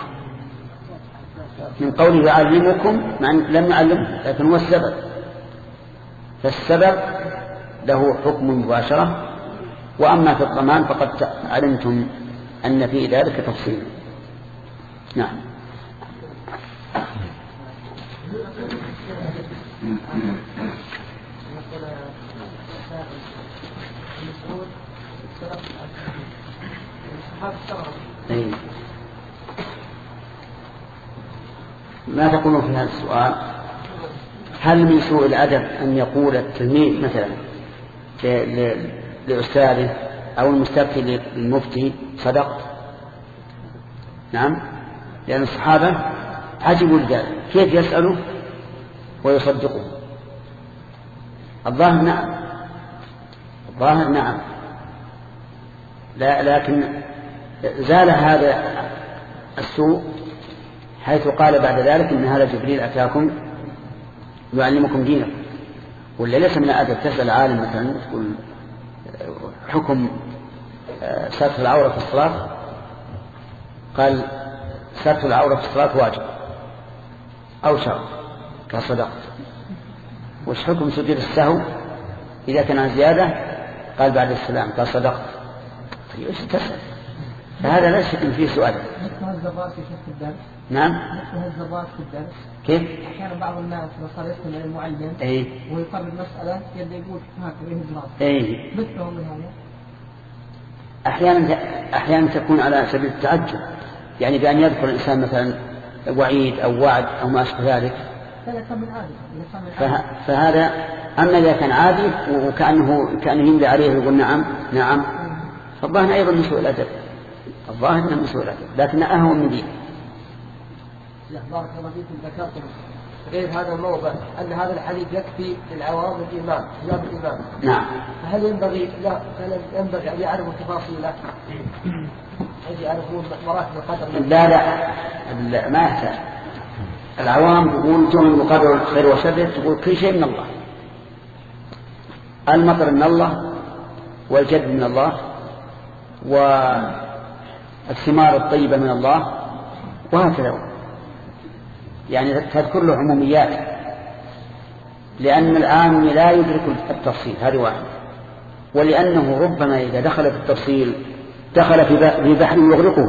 من قوله يعلمكم، مع لم يعلمه لكن هو السبب، فالسبب له حكم المباشرة. وأما في الضمان فقد علمتم أن في ذلك تفصيل. نعم. أي. ما تقولون في هذا السؤال؟ هل من سوء الأدب أن يقول التلميذ مثلا لأستاذه أو المستفتي للمفتي صدقت؟ نعم، لأن الصحابة عجبوا لذلك، كيف يسأله ويصدقه؟ الظاهر نعم، الظاهر نعم، لا لكن زال هذا السوء حيث قال بعد ذلك إن هذا جبريل أتاكم يعلمكم دينكم. ولا ليس من الأدب تسأل عالم مثلا تقول حكم ستر العورة في الصلاة، قال ستر العورة في الصلاة واجب أو شرط كصدقت. وش حكم سجود السهو إذا كان عن زيادة؟ قال بعد السلام قال صدقت. طيب ايش تسأل؟ فهذا لا شك فيه سؤال. نعم. الزبات في الدرس كيف؟ أحيانا بعض الناس لو صار يستمع المعلم أي ويقرر مسألة يبدأ يقول هكذا الدراسة. أي. مثلهم من هذا. أحيانا أحيانا تكون على سبيل التعجب، يعني بأن يذكر الإنسان مثلا وعيد أو وعد أو ما أشبه ذلك. فهذا أما إذا كان عادي وكأنه كأنه يملي عليه ويقول نعم نعم، فالظاهر أيضا من سوء الأدب، الظاهر أنه من سوء الأدب، لكن أهون من دين. بارك الله فيكم، ذكرتم غير هذا الموضع أن هذا الحديث يكفي للعوام الإمام خلاف الإمام. نعم. فهل ينبغي لا هل ينبغي أن يعرفوا تفاصيله؟ هل يعرفون مراتب القدر؟ لا لا ما يحتاج. العوام تقول تؤمن بقدر الخير والشر، تقول كل شيء من الله، المطر من الله والجد من الله والثمار الطيبة من الله وهكذا، يعني تذكر له عموميات، لأن العام لا يدرك التفصيل، هذه واحد، ولأنه ربما إذا دخل في التفصيل دخل في بحر يغرقه،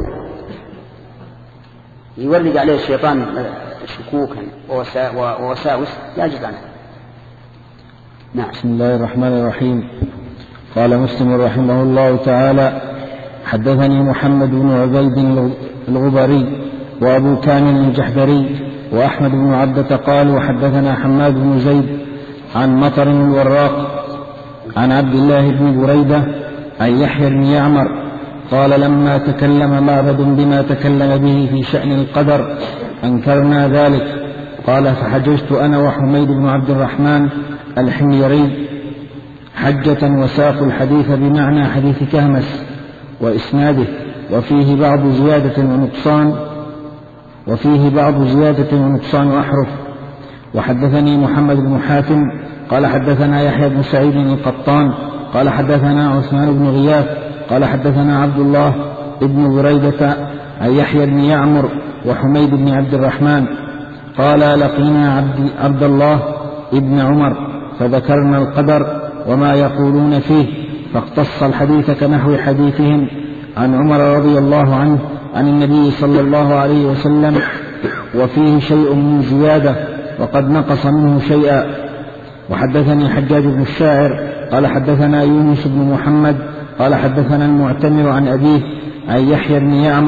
يولد عليه الشيطان شكوكا ووساوس يعجز عنه. نعم. بسم الله الرحمن الرحيم. قال مسلم رحمه الله تعالى: حدثني محمد بن عبيد الغبري وأبو كامل الجحدري وأحمد بن عبدة قالوا حدثنا حماد بن زيد عن مطر الوراق عن عبد الله بن بريدة عن يحيى بن يعمر قال: لما تكلم معبد بما تكلم به في شأن القدر أنكرنا ذلك. قال: فحججت أنا وحميد بن عبد الرحمن الحميري حجة وساق الحديث بمعنى حديث كهمس وإسناده، وفيه بعض زيادة ونقصان وفيه بعض زيادة ونقصان أحرف. وحدثني محمد بن حاتم قال حدثنا يحيى بن سعيد القطان قال حدثنا عثمان بن غياث قال حدثنا عبد الله بن بريدة عن يحيى بن يعمر وحميد بن عبد الرحمن قال: لقينا عبد, عبد الله ابن عمر فذكرنا القدر وما يقولون فيه، فاقتص الحديث كنحو حديثهم عن عمر رضي الله عنه عن النبي صلى الله عليه وسلم، وفيه شيء من زيادة وقد نقص منه شيئا. وحدثني حجاج بن الشاعر قال حدثنا يونس بن محمد قال حدثنا المعتمر عن أبيه عن يحيى بن يعمر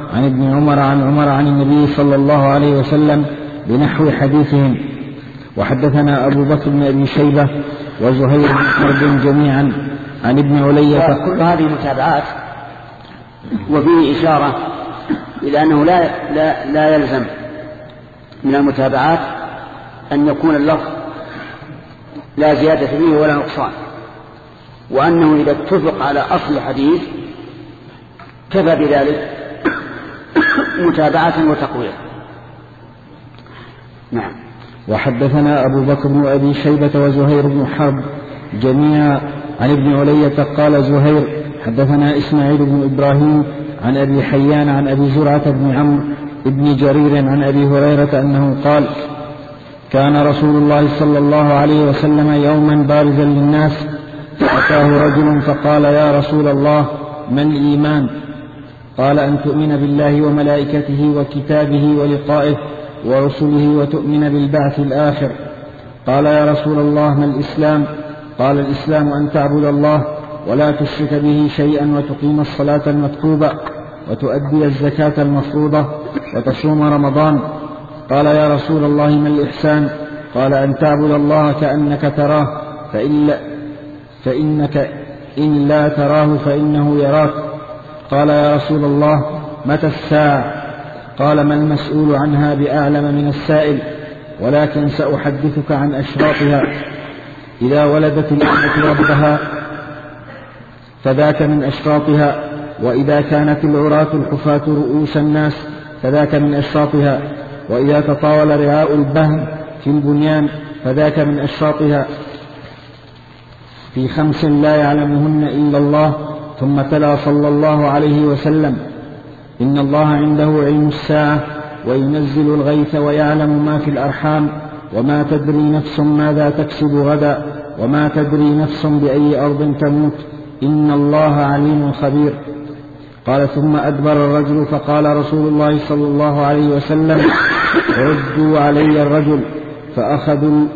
عن ابن عمر عن عمر عن النبي صلى الله عليه وسلم بنحو حديثهم. وحدثنا أبو بكر بن أبي شيبة وزهير بن حرب جميعا عن ابن علية. كل هذه متابعات، وفيه إشارة إلى أنه لا, لا, لا يلزم من المتابعات أن يكون اللفظ لا زيادة فيه ولا نقصان، وأنه إذا اتفق على أصل حديث كفى بذلك متابعة وتقوية. نعم. وحدثنا أبو بكر بن أبي شيبة وزهير بن حرب جميعا عن ابن علية قال زهير حدثنا إسماعيل بن إبراهيم عن أبي حيان عن أبي زرعة بن عمرو بن جرير عن أبي هريرة أنه قال كان رسول الله صلى الله عليه وسلم يوما بارزا للناس فأتاه رجل فقال يا رسول الله ما الإيمان؟ قال أن تؤمن بالله وملائكته وكتابه ولقائه ورسله وتؤمن بالبعث الآخر. قال يا رسول الله ما الإسلام؟ قال الإسلام أن تعبد الله ولا تشرك به شيئا وتقيم الصلاة المكتوبة وتؤدي الزكاة المفروضة وتصوم رمضان. قال يا رسول الله ما الإحسان؟ قال أن تعبد الله كأنك تراه فإن فإنك إن لا تراه فإنه يراك. قال يا رسول الله متى الساعة؟ قال ما المسؤول عنها بأعلم من السائل، ولكن سأحدثك عن أشراطها. إذا ولدت الأمة ربها فذاك من أشراطها، وإذا كانت العراة الحفاة رؤوس الناس فذاك من أشراطها، وإذا تطاول رعاء البهم في البنيان فذاك من أشراطها. في خمس لا يعلمهن إلا الله. ثم تلا صلى الله عليه وسلم إن الله عنده علم الساعة وينزل الغيث ويعلم ما في الأرحام وما تدري نفس ماذا تكسب غدا وما تدري نفس بأي أرض تموت إن الله عليم خبير. قال ثم أدبر الرجل فقال رسول الله صلى الله عليه وسلم ردوا علي الرجل فأخذوا,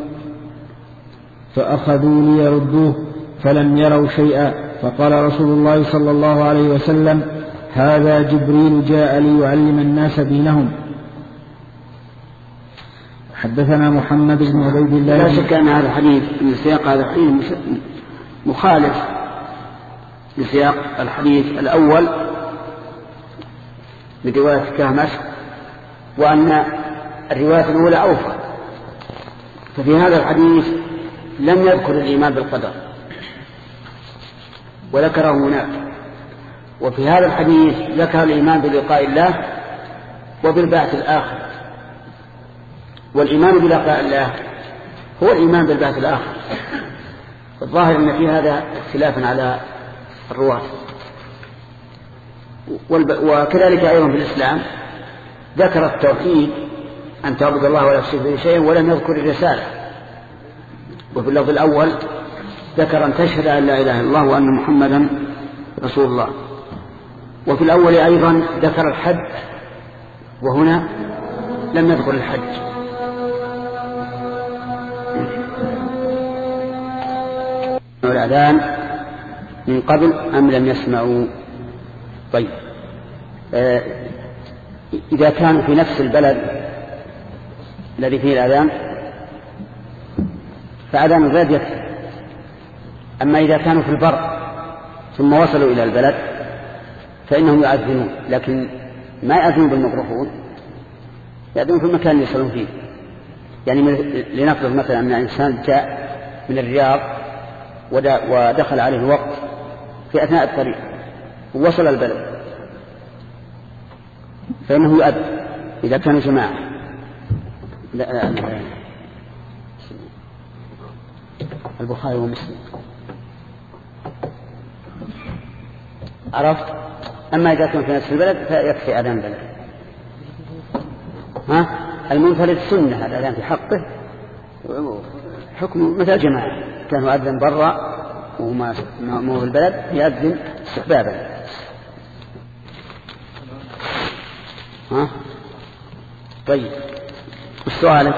فأخذوا ليردوه فلم يروا شيئا. فقال رسول الله صلى الله عليه وسلم هذا جبريل جاء ليعلم الناس دينهم. حدثنا محمد بن عبيد الله. لا شك أن هذا الحديث من سياق هذا الحديث مخالف لسياق الحديث الأول برواية كهمش، وأن الرواية الأولى أوفى. ففي هذا الحديث لم يذكر الإيمان بالقدر وذكره هناك، وفي هذا الحديث ذكر الإيمان بلقاء الله وبالبعث الآخر. والإيمان بلقاء الله هو الإيمان بالبعث الآخر. الظاهر أن في هذا اختلافا على الرواة. وكذلك أيضا في الإسلام ذكر التوحيد أن تعبد الله ولا تشرك به شيئا ولم يذكر الرسالة. وفي اللفظ الأول ذكر أن تشهد أن لا إله إلا الله وأن محمدا رسول الله. وفي الأول أيضا ذكر الحج، وهنا لم يذكر الحج. الأذان من قبل أم لم يسمعوا؟ طيب، آه إذا كانوا في نفس البلد الذي فيه الأذان فأذان البلد يكفي. أما إذا كانوا في البر ثم وصلوا إلى البلد فإنهم يؤذنون، لكن ما يؤذنون بالميكروفون، يؤذنون في المكان اللي يصلون فيه. يعني لنفرض مثلا أن إنسان جاء من الرياض ودخل عليه الوقت في أثناء الطريق ووصل البلد فإنه يؤذن إذا كانوا جماعة. لا لا لا. البخاري ومسلم. عرفت؟ أما إذا كان في نفس البلد فيكفي أذان البلد. ها؟ المنفرد سنة الأذان في حقه حكم مثل جماعة، كان يؤذن برا وما مو في البلد يؤذن استحبابا. ها؟ طيب، السؤال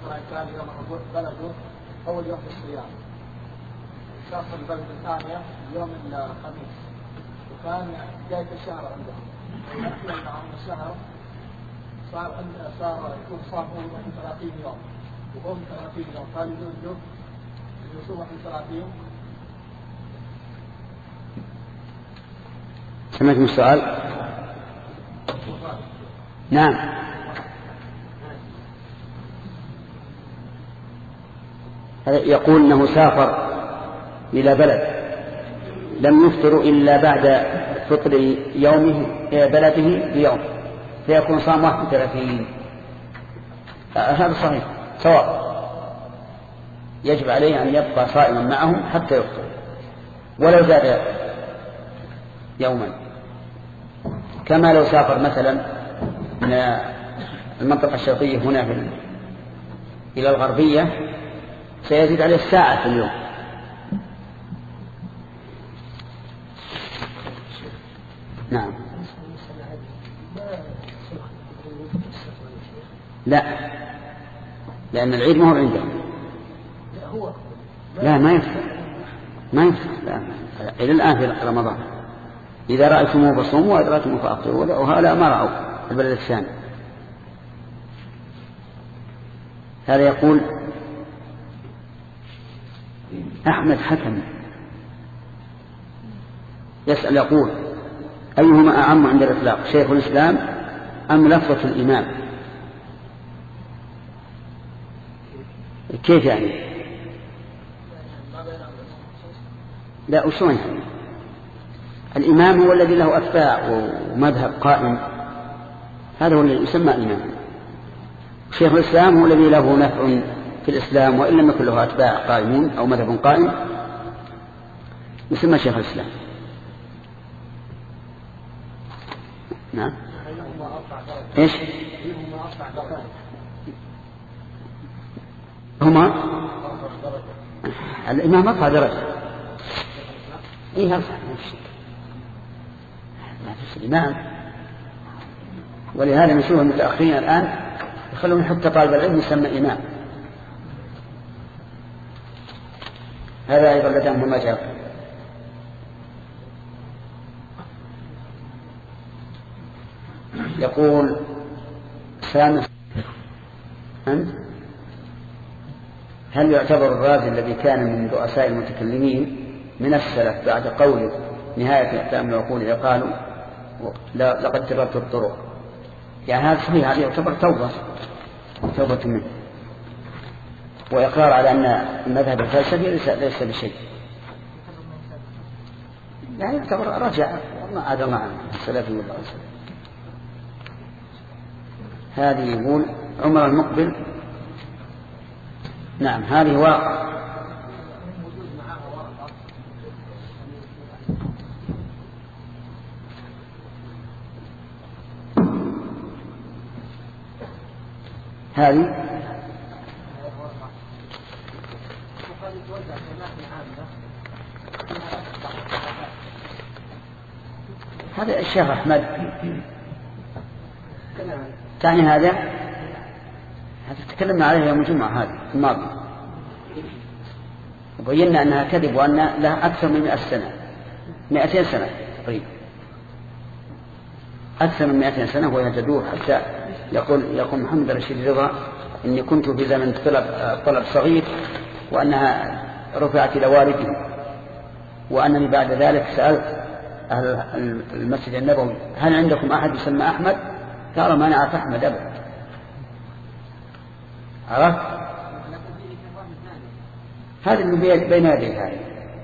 مثلا كان يوم بلده أول يوم في الصيام، سافر البلد الثانية يوم الخميس، وكان بداية الشهر عندهم، ويأتي معهم الشهر صار صار يكون صام هو من ثلاثين يوم، وهو من ثلاثين يوم، قال له يصوم من ثلاثين. سمعتم السؤال؟ نعم. يقول انه سافر الى بلد لم يفطر الا بعد فطر يومه بلده بيوم، فيكون صام واحد وثلاثين. هذا صحيح سواء، يجب عليه ان يبقى صائما معهم حتى يفطر ولو زاد يوما، كما لو سافر مثلا من المنطقة الشرقية هنا في إلى الغربية سيزيد عليه الساعة في اليوم. نعم. لا، لأن العيد ما هو عندهم. لا ما يفتح ما يفتح لا. إلى الآن في رمضان إذا رأيتموه فصوموا وإذا رأيتموه فأفطروا، وهؤلاء ما رأوا البلد الثاني. هذا يقول أحمد حكم يسأل يقول أيهما أعم عند الإطلاق، شيخ الإسلام أم لفظة الإمام؟ كيف يعني؟ لا وشون يعني؟ الإمام هو الذي له أتباع ومذهب قائم، هذا هو الذي يسمى إمام. شيخ الإسلام هو الذي له نفع في الإسلام وإن لم يكن له أتباع قائمون أو مذهب قائم يسمى شيخ الإسلام. نعم. إيش؟ هما الإمام أرفع درجة. إيه أرفع نفسه ما في الإمام، ولهذا نشوف المتأخرين الآن يخلون حتى طالب العلم يسمى إمام. هذا أيضا لديهم مما جاء. يقول سامح أنت هل يعتبر الرازي الذي كان من رؤساء المتكلمين من السلف بعد قوله نهاية الإحكام العقول قالوا لقد جربت الطرق، يعني هذا صحيح، هذا يعتبر توبة توبة منه وإقرار على أن المذهب الفلسفي ليس بشيء، يعني يعتبر رجع ما عاد مع السلف والله. هذه يقول عمر المقبل. نعم هذه واقع. هذه هذا الشيخ أحمد تعني هذا هذا تكلمنا عليه يوم الجمعة هذه الماضي وبينا أنها كذب وأن لها أكثر من مئة سنة مئتين سنة تقريبا أكثر من مئتين سنة وهي تدور حتى يقول يقول محمد رشيد رضا إني كنت في زمن طلب, طلب صغير وأنها رفعت إلى والدي وأنني بعد ذلك سألت أهل المسجد النبوي هل عندكم أحد يسمى أحمد؟ قالوا ما نعرف أحمد أبدا. عرفت؟ هذا اللي بين يديه هذا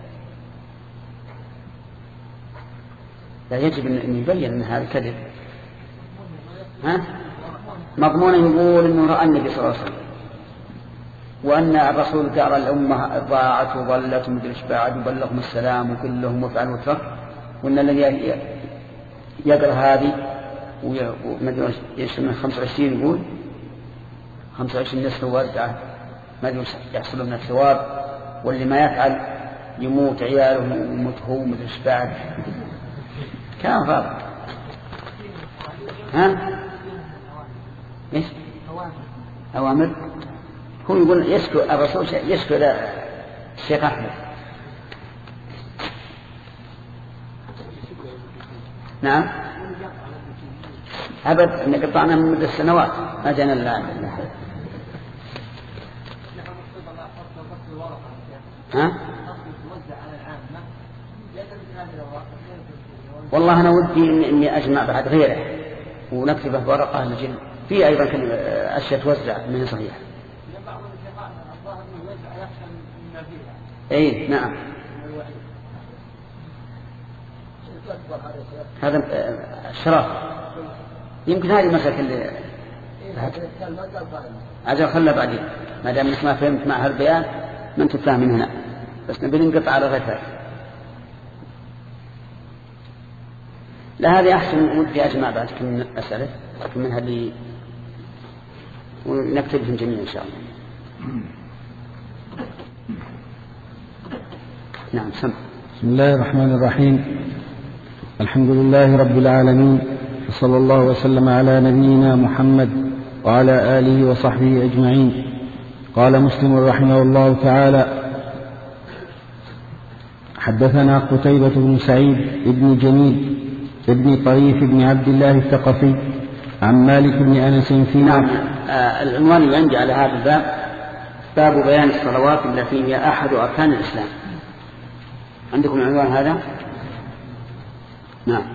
لا يجب أن يبين أن هذا كذب. ها؟ مضمون يقول أنه رأى النبي صلى الله عليه وسلم وأن الرسول قال الأمة ضاعت وضلت ومدرش بعد وبلغهم السلام وكلهم وفعل وترك، وأن الذي يقرأ هذه ومدرس يسمى خمسة وعشرين يقول خمسة وعشرين نصف وردعة مدرس يحصل من الثواب، واللي ما يفعل يموت عياله ويموت هو ومدرش بعد. كلام فاضي. ها؟ إيش؟ أوامر هو يقول يشكو الرسول يشكو إلى الشيخ أحمد. نعم أبد أن قطعنا من مدة السنوات ما جانا الله. ها؟ والله أنا ودي إني أجمع بعد غيره ونكتبه بورقة نجل في أيضا أشياء توزع من صحيح. أي نعم هذا الشرف. يمكن هذه المسألة اللي أجل خلى بعدين ما دام ما فهمت مع هالبيان ما أنت فاهم من هنا بس نبي ننقطع على غير. لا هذه أحسن ودي أجمع بعد كم أسألة لكن من هذه ونكتبهم جميعا إن شاء الله. نعم سمع. بسم الله الرحمن الرحيم. الحمد لله رب العالمين وصلى الله وسلم على نبينا محمد وعلى آله وصحبه أجمعين. قال مسلم رحمه الله تعالى حدثنا قتيبة بن سعيد بن جميل ابن طريف بن عبد الله الثقفي عن مالك بن أنس في نعم. آه العنوان اللي عندي على هذا الباب باب بيان الصلوات التي هي أحد أركان الإسلام. عندكم العنوان هذا؟ نعم.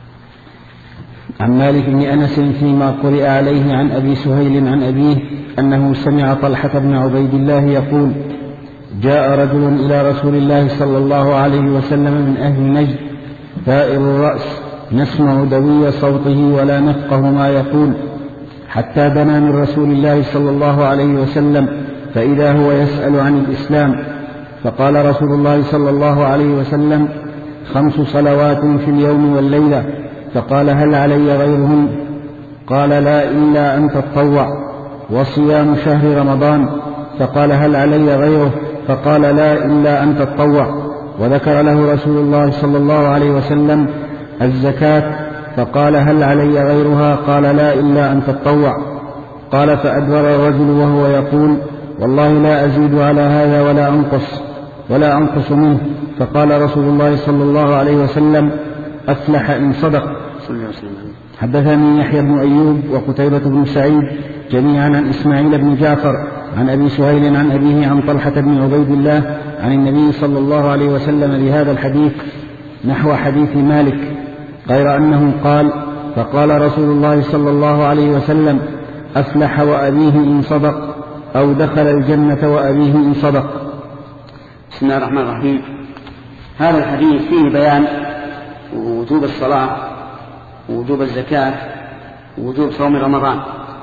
عن مالك بن أنس فيما قرئ عليه عن أبي سهيل عن أبيه أنه سمع طلحة بن عبيد الله يقول جاء رجل إلى رسول الله صلى الله عليه وسلم من أهل نجد ثائر الرأس نسمع دوي صوته ولا نفقه ما يقول حتى دنا من رسول الله صلى الله عليه وسلم فإذا هو يسأل عن الإسلام فقال رسول الله صلى الله عليه وسلم خمس صلوات في اليوم والليلة فقال هل علي غيرهن قال لا إلا أن تطوع وصيام شهر رمضان فقال هل علي غيره فقال لا إلا أن تطوع وذكر له رسول الله صلى الله عليه وسلم الزكاة فقال هل علي غيرها قال لا إلا أن تطوع قال فأدبر الرجل وهو يقول والله لا أزيد على هذا ولا أنقص ولا أنقص منه فقال رسول الله صلى الله عليه وسلم أفلح إن صدق. حدثني يحيى بن أيوب وقتيبة بن سعيد جميعا عن إسماعيل بن جعفر عن أبي سهيل عن أبيه عن طلحة بن عبيد الله عن النبي صلى الله عليه وسلم بهذا الحديث نحو حديث مالك غير أنه قال فقال رسول الله صلى الله عليه وسلم أفلح وأبيه إن صدق أو دخل الجنة وأبيه إن صدق. بسم الله الرحمن الرحيم. هذا الحديث فيه بيان وجوب الصلاة ووجوب الزكاة ووجوب صوم رمضان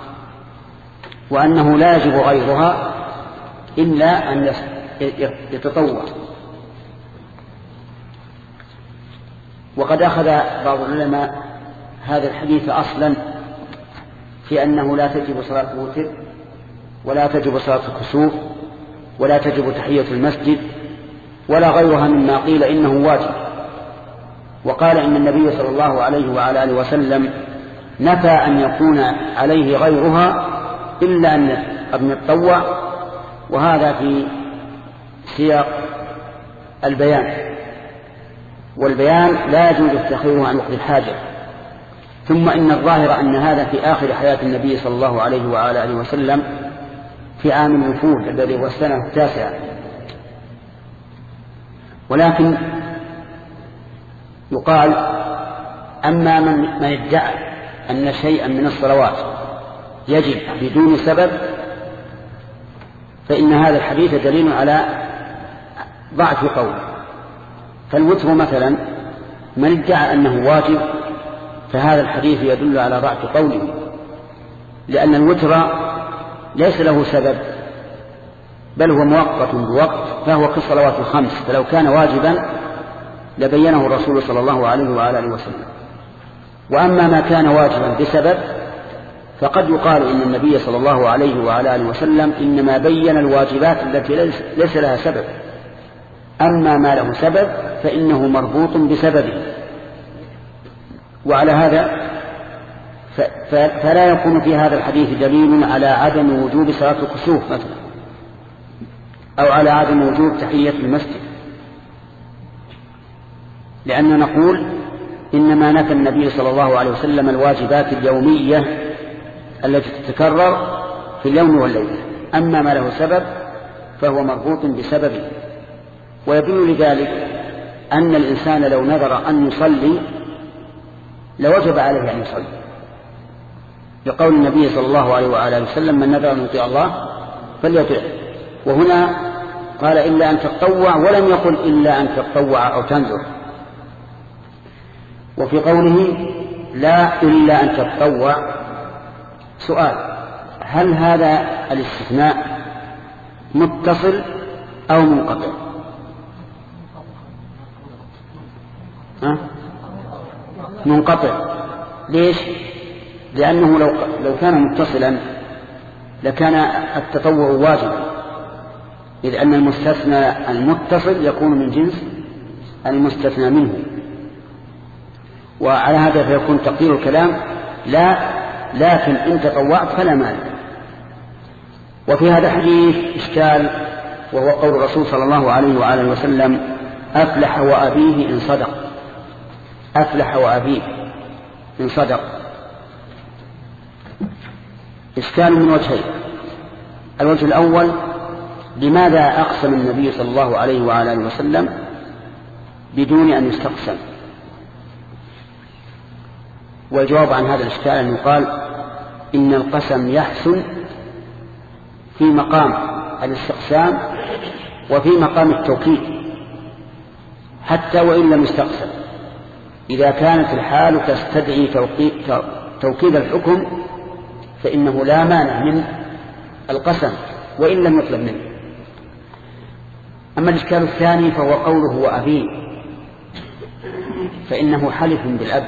وأنه لا يجب غيرها إلا أن يتطوع. وقد أخذ بعض العلماء هذا الحديث أصلا في أنه لا تجب صلاة الوتر ولا تجب صلاة الكسوف ولا تجب تحية المسجد ولا غيرها مما قيل إنه واجب. وقال إن النبي صلى الله عليه وعلى آله وسلم نفى أن يكون عليه غيرها إلا أن يتطوع وهذا في سياق البيان والبيان لا يجوز التأخير عن وقت الحاجة. ثم إن الظاهر أن هذا في آخر حياة النبي صلى الله عليه وعلى آله وسلم في عام الوفود الذي هو السنة التاسعة. ولكن يقال أما من, من ادعى أن شيئا من الصلوات يجب بدون سبب فإن هذا الحديث دليل على ضعف قوله. فالوتر مثلا من ادعى أنه واجب فهذا الحديث يدل على ضعف قوله لأن الوتر ليس له سبب بل هو مؤقت بوقت فهو كالصلوات الخمس فلو كان واجبا لبينه الرسول صلى الله عليه وعلى آله وسلم. وأما ما كان واجبا بسبب فقد يقال إن النبي صلى الله عليه وعلى آله وسلم إنما بين الواجبات التي ليس لها سبب أما ما له سبب فإنه مربوط بسببه. وعلى هذا فلا يكون في هذا الحديث دليل على عدم وجوب صلاة الكسوف مثلا أو على عدم وجوب تحية المسجد، لأننا نقول إنما نفى النبي صلى الله عليه وسلم الواجبات اليومية التي تتكرر في اليوم والليلة، أما ما له سبب فهو مربوط بسببه. ويدل لذلك أن الإنسان لو نذر أن يصلي لوجب عليه أن يصلي، لقول النبي صلى الله عليه وآله وسلم: من نذر أن يطيع الله فليطيعه. وهنا قال: إلا أن تتطوع، ولم يقل إلا أن تتطوع أو تنذر. وفي قوله: لا إلا أن تتطوع، سؤال: هل هذا الاستثناء متصل أو منقطع؟ أه؟ منقطع. ليش؟ لأنه لو لو كان متصلا لكان التطوع واجبا، إذ أن المستثنى المتصل يكون من جنس المستثنى منه. وعلى هذا فيكون تقدير الكلام: لا، لكن إن تطوعت فلا مانع. وفي هذا الحديث إشكال، وهو قول الرسول صلى الله عليه وآله وسلم: أفلح وأبيه إن صدق. أفلح وأبيه إن صدق. إشكال من وجهين: الوجه الأول: لماذا أقسم النبي صلى الله عليه وآله وسلم بدون أن يستقسم؟ والجواب عن هذا الإشكال أن يقال: إن القسم يحسن في مقام الاستقسام وفي مقام التوكيد حتى وإن لم يستقسم، إذا كانت الحال تستدعي توكيد الحكم فإنه لا مانع من القسم وإن لم يطلب منه. أما الإشكال الثاني فهو قوله وأبيه، فإنه حلف بالأب،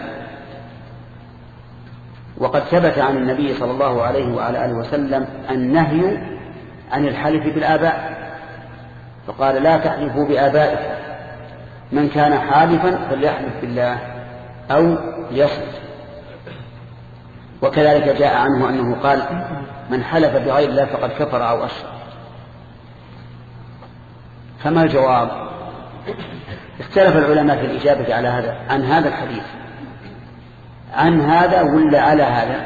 وقد ثبت عن النبي صلى الله عليه وعلى آله وسلم النهي عن الحلف بالآباء، فقال: لا تحلفوا بآبائكم، من كان حالفا فليحلف بالله أو ليصمت. وكذلك جاء عنه أنه قال: من حلف بغير الله فقد كفر أو أشرك. فما الجواب؟ اختلف العلماء في الإجابة على هذا عن هذا الحديث، عن هذا ولا على هذا؟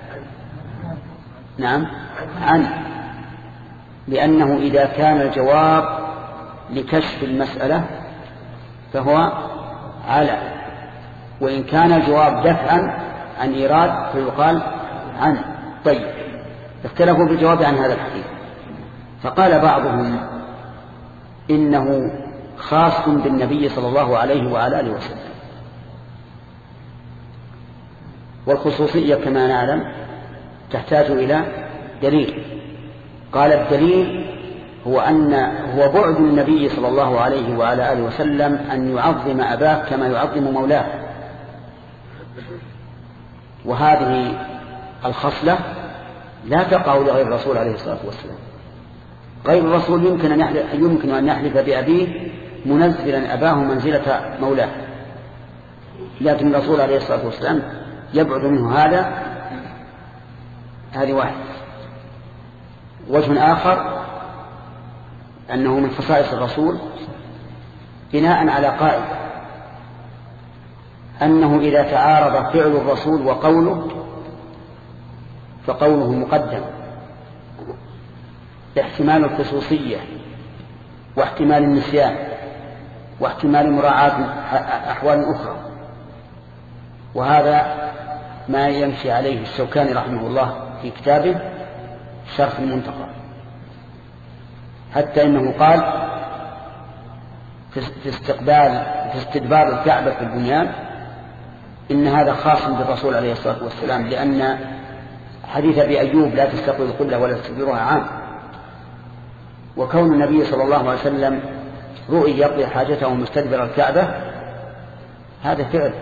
نعم، عن، لأنه إذا كان الجواب لكشف المسألة فهو على، وإن كان الجواب دفعا عن إيراد فيقال عن. طيب، اختلفوا في الجواب عن هذا الحديث، فقال بعضهم إنه خاص بالنبي صلى الله عليه وعلى آله وسلم، والخصوصية كما نعلم تحتاج إلى دليل. قال: الدليل هو أن هو بعد النبي صلى الله عليه وعلى آله وسلم أن يعظم أباه كما يعظم مولاه، وهذه الخصلة لا تقع لغير الرسول عليه الصلاة والسلام. غير الرسول يمكن أن يحلف, يمكن أن يحلف بأبيه منزلا أباه منزلة مولاه، لكن الرسول عليه الصلاة والسلام يبعد منه هذا. هذه واحد. وجه آخر أنه من خصائص الرسول بناء على قائد أنه إذا تعارض فعل الرسول وقوله فقوله مقدم، لاحتمال الخصوصية واحتمال النسيان واحتمال مراعاة أحوال أخرى. وهذا ما يمشي عليه الشوكاني رحمه الله في كتابه شرح المنتقى، حتى إنه قال في استقبال في استدبار الكعبة في البنيان إن هذا خاص بالرسول عليه الصلاة والسلام، لأن حديث أبي أيوب لا تستقبل القبلة ولا تستدبرها عام، وكون النبي صلى الله عليه وسلم رؤي يقضي حاجته مستدبر الكعبة هذا فعل،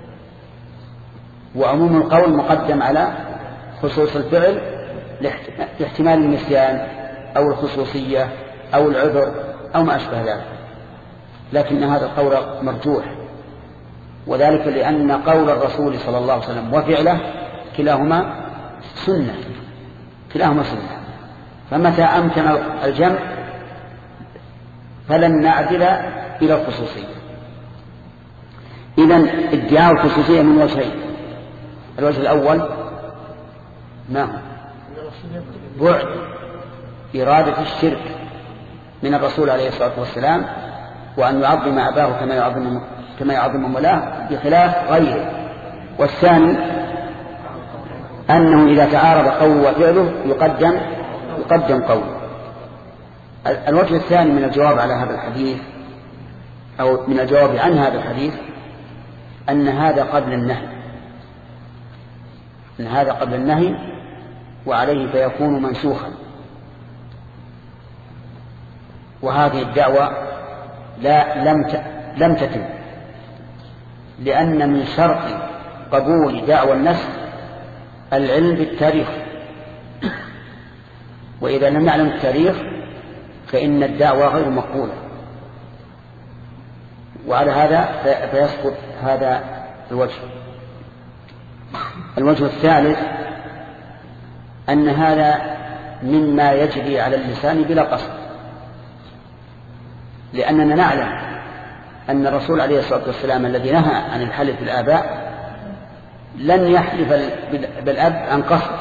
وعموم القول مقدم على خصوص الفعل لاحتمال النسيان أو الخصوصية أو العذر أو ما أشبه ذلك. لكن هذا القول مرجوح، وذلك لأن قول الرسول صلى الله عليه وسلم وفعله كلاهما سنة، كلاهما سنة، فمتى أمكن الجمع فلن نعدل إلى الخصوصية. إذن ادعاء الخصوصية من وجهين: الوجه الأول ما هو؟ بعد إرادة الشرك من الرسول عليه الصلاة والسلام، وأن يعظم أباه كما يعظم كما يعظم مولاه بخلاف غيره. والثاني أنه إذا تعارض قوله وفعله يقدم يقدم قوله. الوجه الثاني من الجواب على هذا الحديث أو من الجواب عن هذا الحديث أن هذا قبل النهي أن هذا قبل النهي وعليه فيكون منسوخا. وهذه الدعوة لا لم لم تتم، لأن من شرط قبول دعوى النسخ العلم بالتاريخ، وإذا لم نعلم التاريخ فإن الدعوة غير مقبولة. وعلى هذا فيسقط هذا الوجه. الوجه الثالث أن هذا مما يجري على اللسان بلا قصد، لأننا نعلم أن الرسول عليه الصلاة والسلام الذي نهى عن الحلف بالآباء لن يحلف بالأب عن قصد،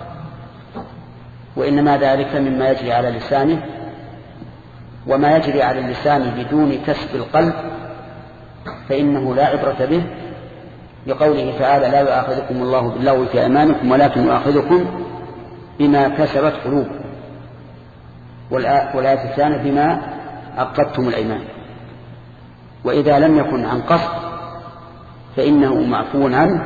وإنما ذلك مما يجري على لسانه، وما يجري على اللسان بدون كسب القلب فإنه لا عبرة به، لقوله تعالى: لا يؤاخذكم الله باللغو في أيمانكم ولكن يؤاخذكم بما كسبت قلوبكم. والآية الثانية: بما عقدتم الأيمان. وإذا لم يكن عن قصد فإنه معفو عنه.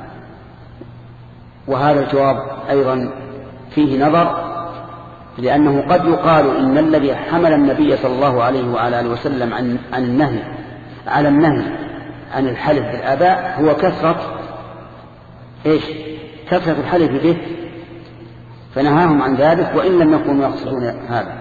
وهذا الجواب أيضا فيه نظر، لأنه قد يقال إن الذي حمل النبي صلى الله عليه وعلى آله وسلم عن عن النهي على النهي عن الحلف بالآباء هو كثرة إيش؟ كثرة الحلف به، فنهاهم عن ذلك وإن لم يكونوا يقصدون هذا.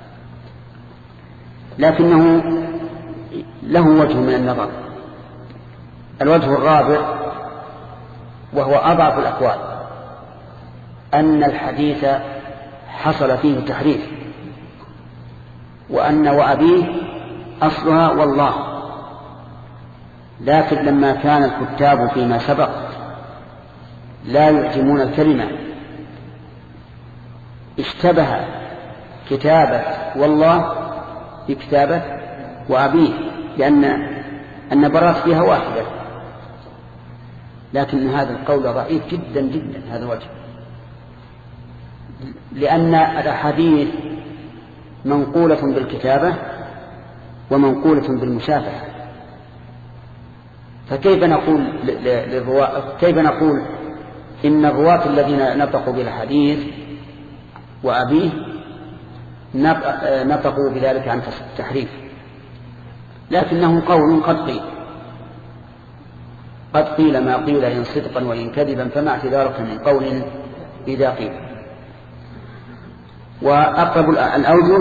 لكنه له وجه من النظر. الوجه الرابع وهو أضعف الأقوال أن الحديث حصل فيه تحريف، وأن وأبيه أصلها والله، لكن لما كان الكتاب فيما سبق لا يعجمون الكلمة اشتبه كتابة والله بكتابة وأبيه، لأن النبرات فيها واحدة. لكن هذا القول ضعيف جدا جدا هذا الوجه، لأن الأحاديث منقولة بالكتابة ومنقولة بالمشافهة، فكيف نقول للرواة كيف نقول إن الرواة الذين نطقوا بالحديث وأبيه نطقوا بذلك عن التحريف؟ لكنه قول قد قيل قد قيل ما قيل إن صدقا وإن كذبا، فما اعتذارك من قول إذا قيل. وأقرب الأوجه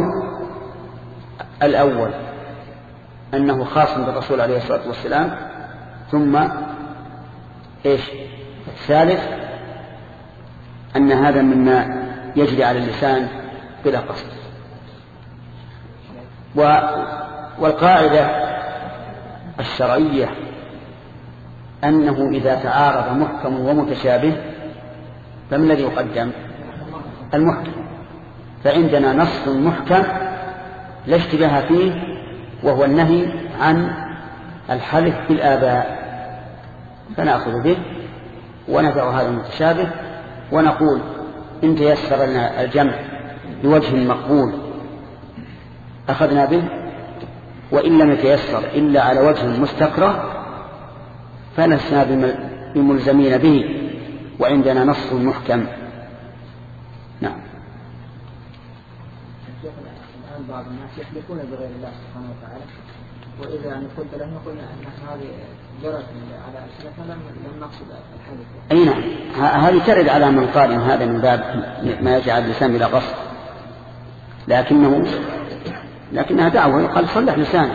الأول أنه خاص بالرسول عليه الصلاة والسلام، ثم إيش الثالث أن هذا مما يجري على اللسان بلا قصد. والقاعدة الشرعية أنه إذا تعارض محكم ومتشابه فما الذي يقدم؟ المحكم. فعندنا نص محكم لا اشتباه فيه وهو النهي عن الحلف بالآباء، فنأخذ به وندع هذا المتشابه ونقول إن تيسر لنا الجمع بوجه مقبول أخذنا به، وإن لم يتيسر إلا على وجه مستكره فلسنا بملزمين به، وعندنا نص محكم. نعم. الآن بعض الناس يحلفون بغير الله سبحانه وتعالى، وإذا يعني قلت لهم يقول أن هذه جرت على أسلافنا لم نقصد الحلف. أي نعم، هذه ترد على من قال إن هذا من باب ما يجعل اللسان بلا قصد، لكنه لكنها دعوة قال صلح لسانه.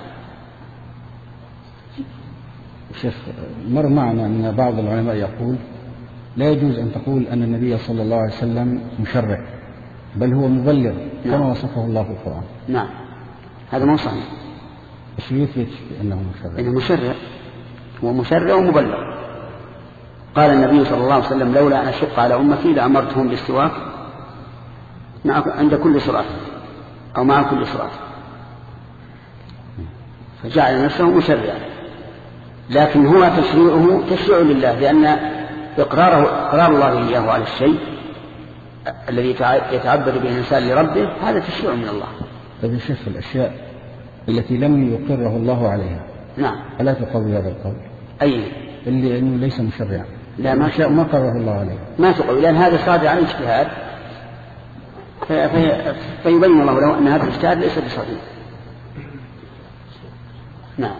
شيخ، مر معنا أن بعض العلماء يقول لا يجوز أن تقول أن النبي صلى الله عليه وسلم مشرع، بل هو مبلغ كما وصفه الله في القرآن. نعم، هذا مو صحيح. ايش يثبت انه مشرع؟ انه مشرع، هو مشرع ومبلغ. قال النبي صلى الله عليه وسلم لولا ان اشق على امتي لامرتهم بالسواك عند كل صلاة او مع كل صلاة، فجعل نفسه مشرعا. لكن هو تشريعه تشريع لله، لان اقراره اقرار الله اياه على الشيء الذي يتعبد به الانسان لربه هذا تشريع من الله. طيب يا شيخ الاشياء التي لم يقره الله عليها نعم ألا تقوي هذا القول؟ أي اللي إنه ليس مشرعا، لا ما أشياء ما قرره الله عليها ما تقوي، لأن هذا صادر عن اجتهاد، في في فيبين الله له أن هذا الاجتهاد ليس بصحيح. نعم.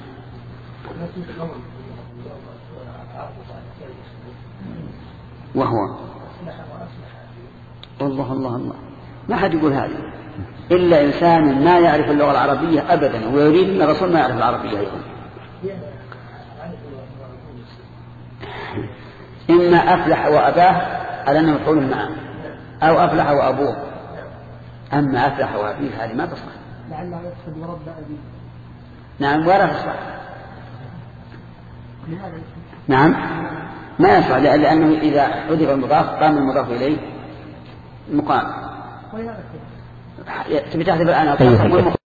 وهو الله الله الله ما حد يقول هذا إلا إنسان ما يعرف اللغة العربية أبدا ويريد أن الرسول ما يعرف العربية أيضا. إما أفلح وأباه على أنه مفعول معه، أو أفلح وأبوه. أما أفلح وأبيه هذه ما تصح. لعله يقصد ورب أبيه. نعم ولا تصح. نعم ما يصح، لأنه إذا حذف المضاف قام المضاف إليه مقام. تبي تحذف الآن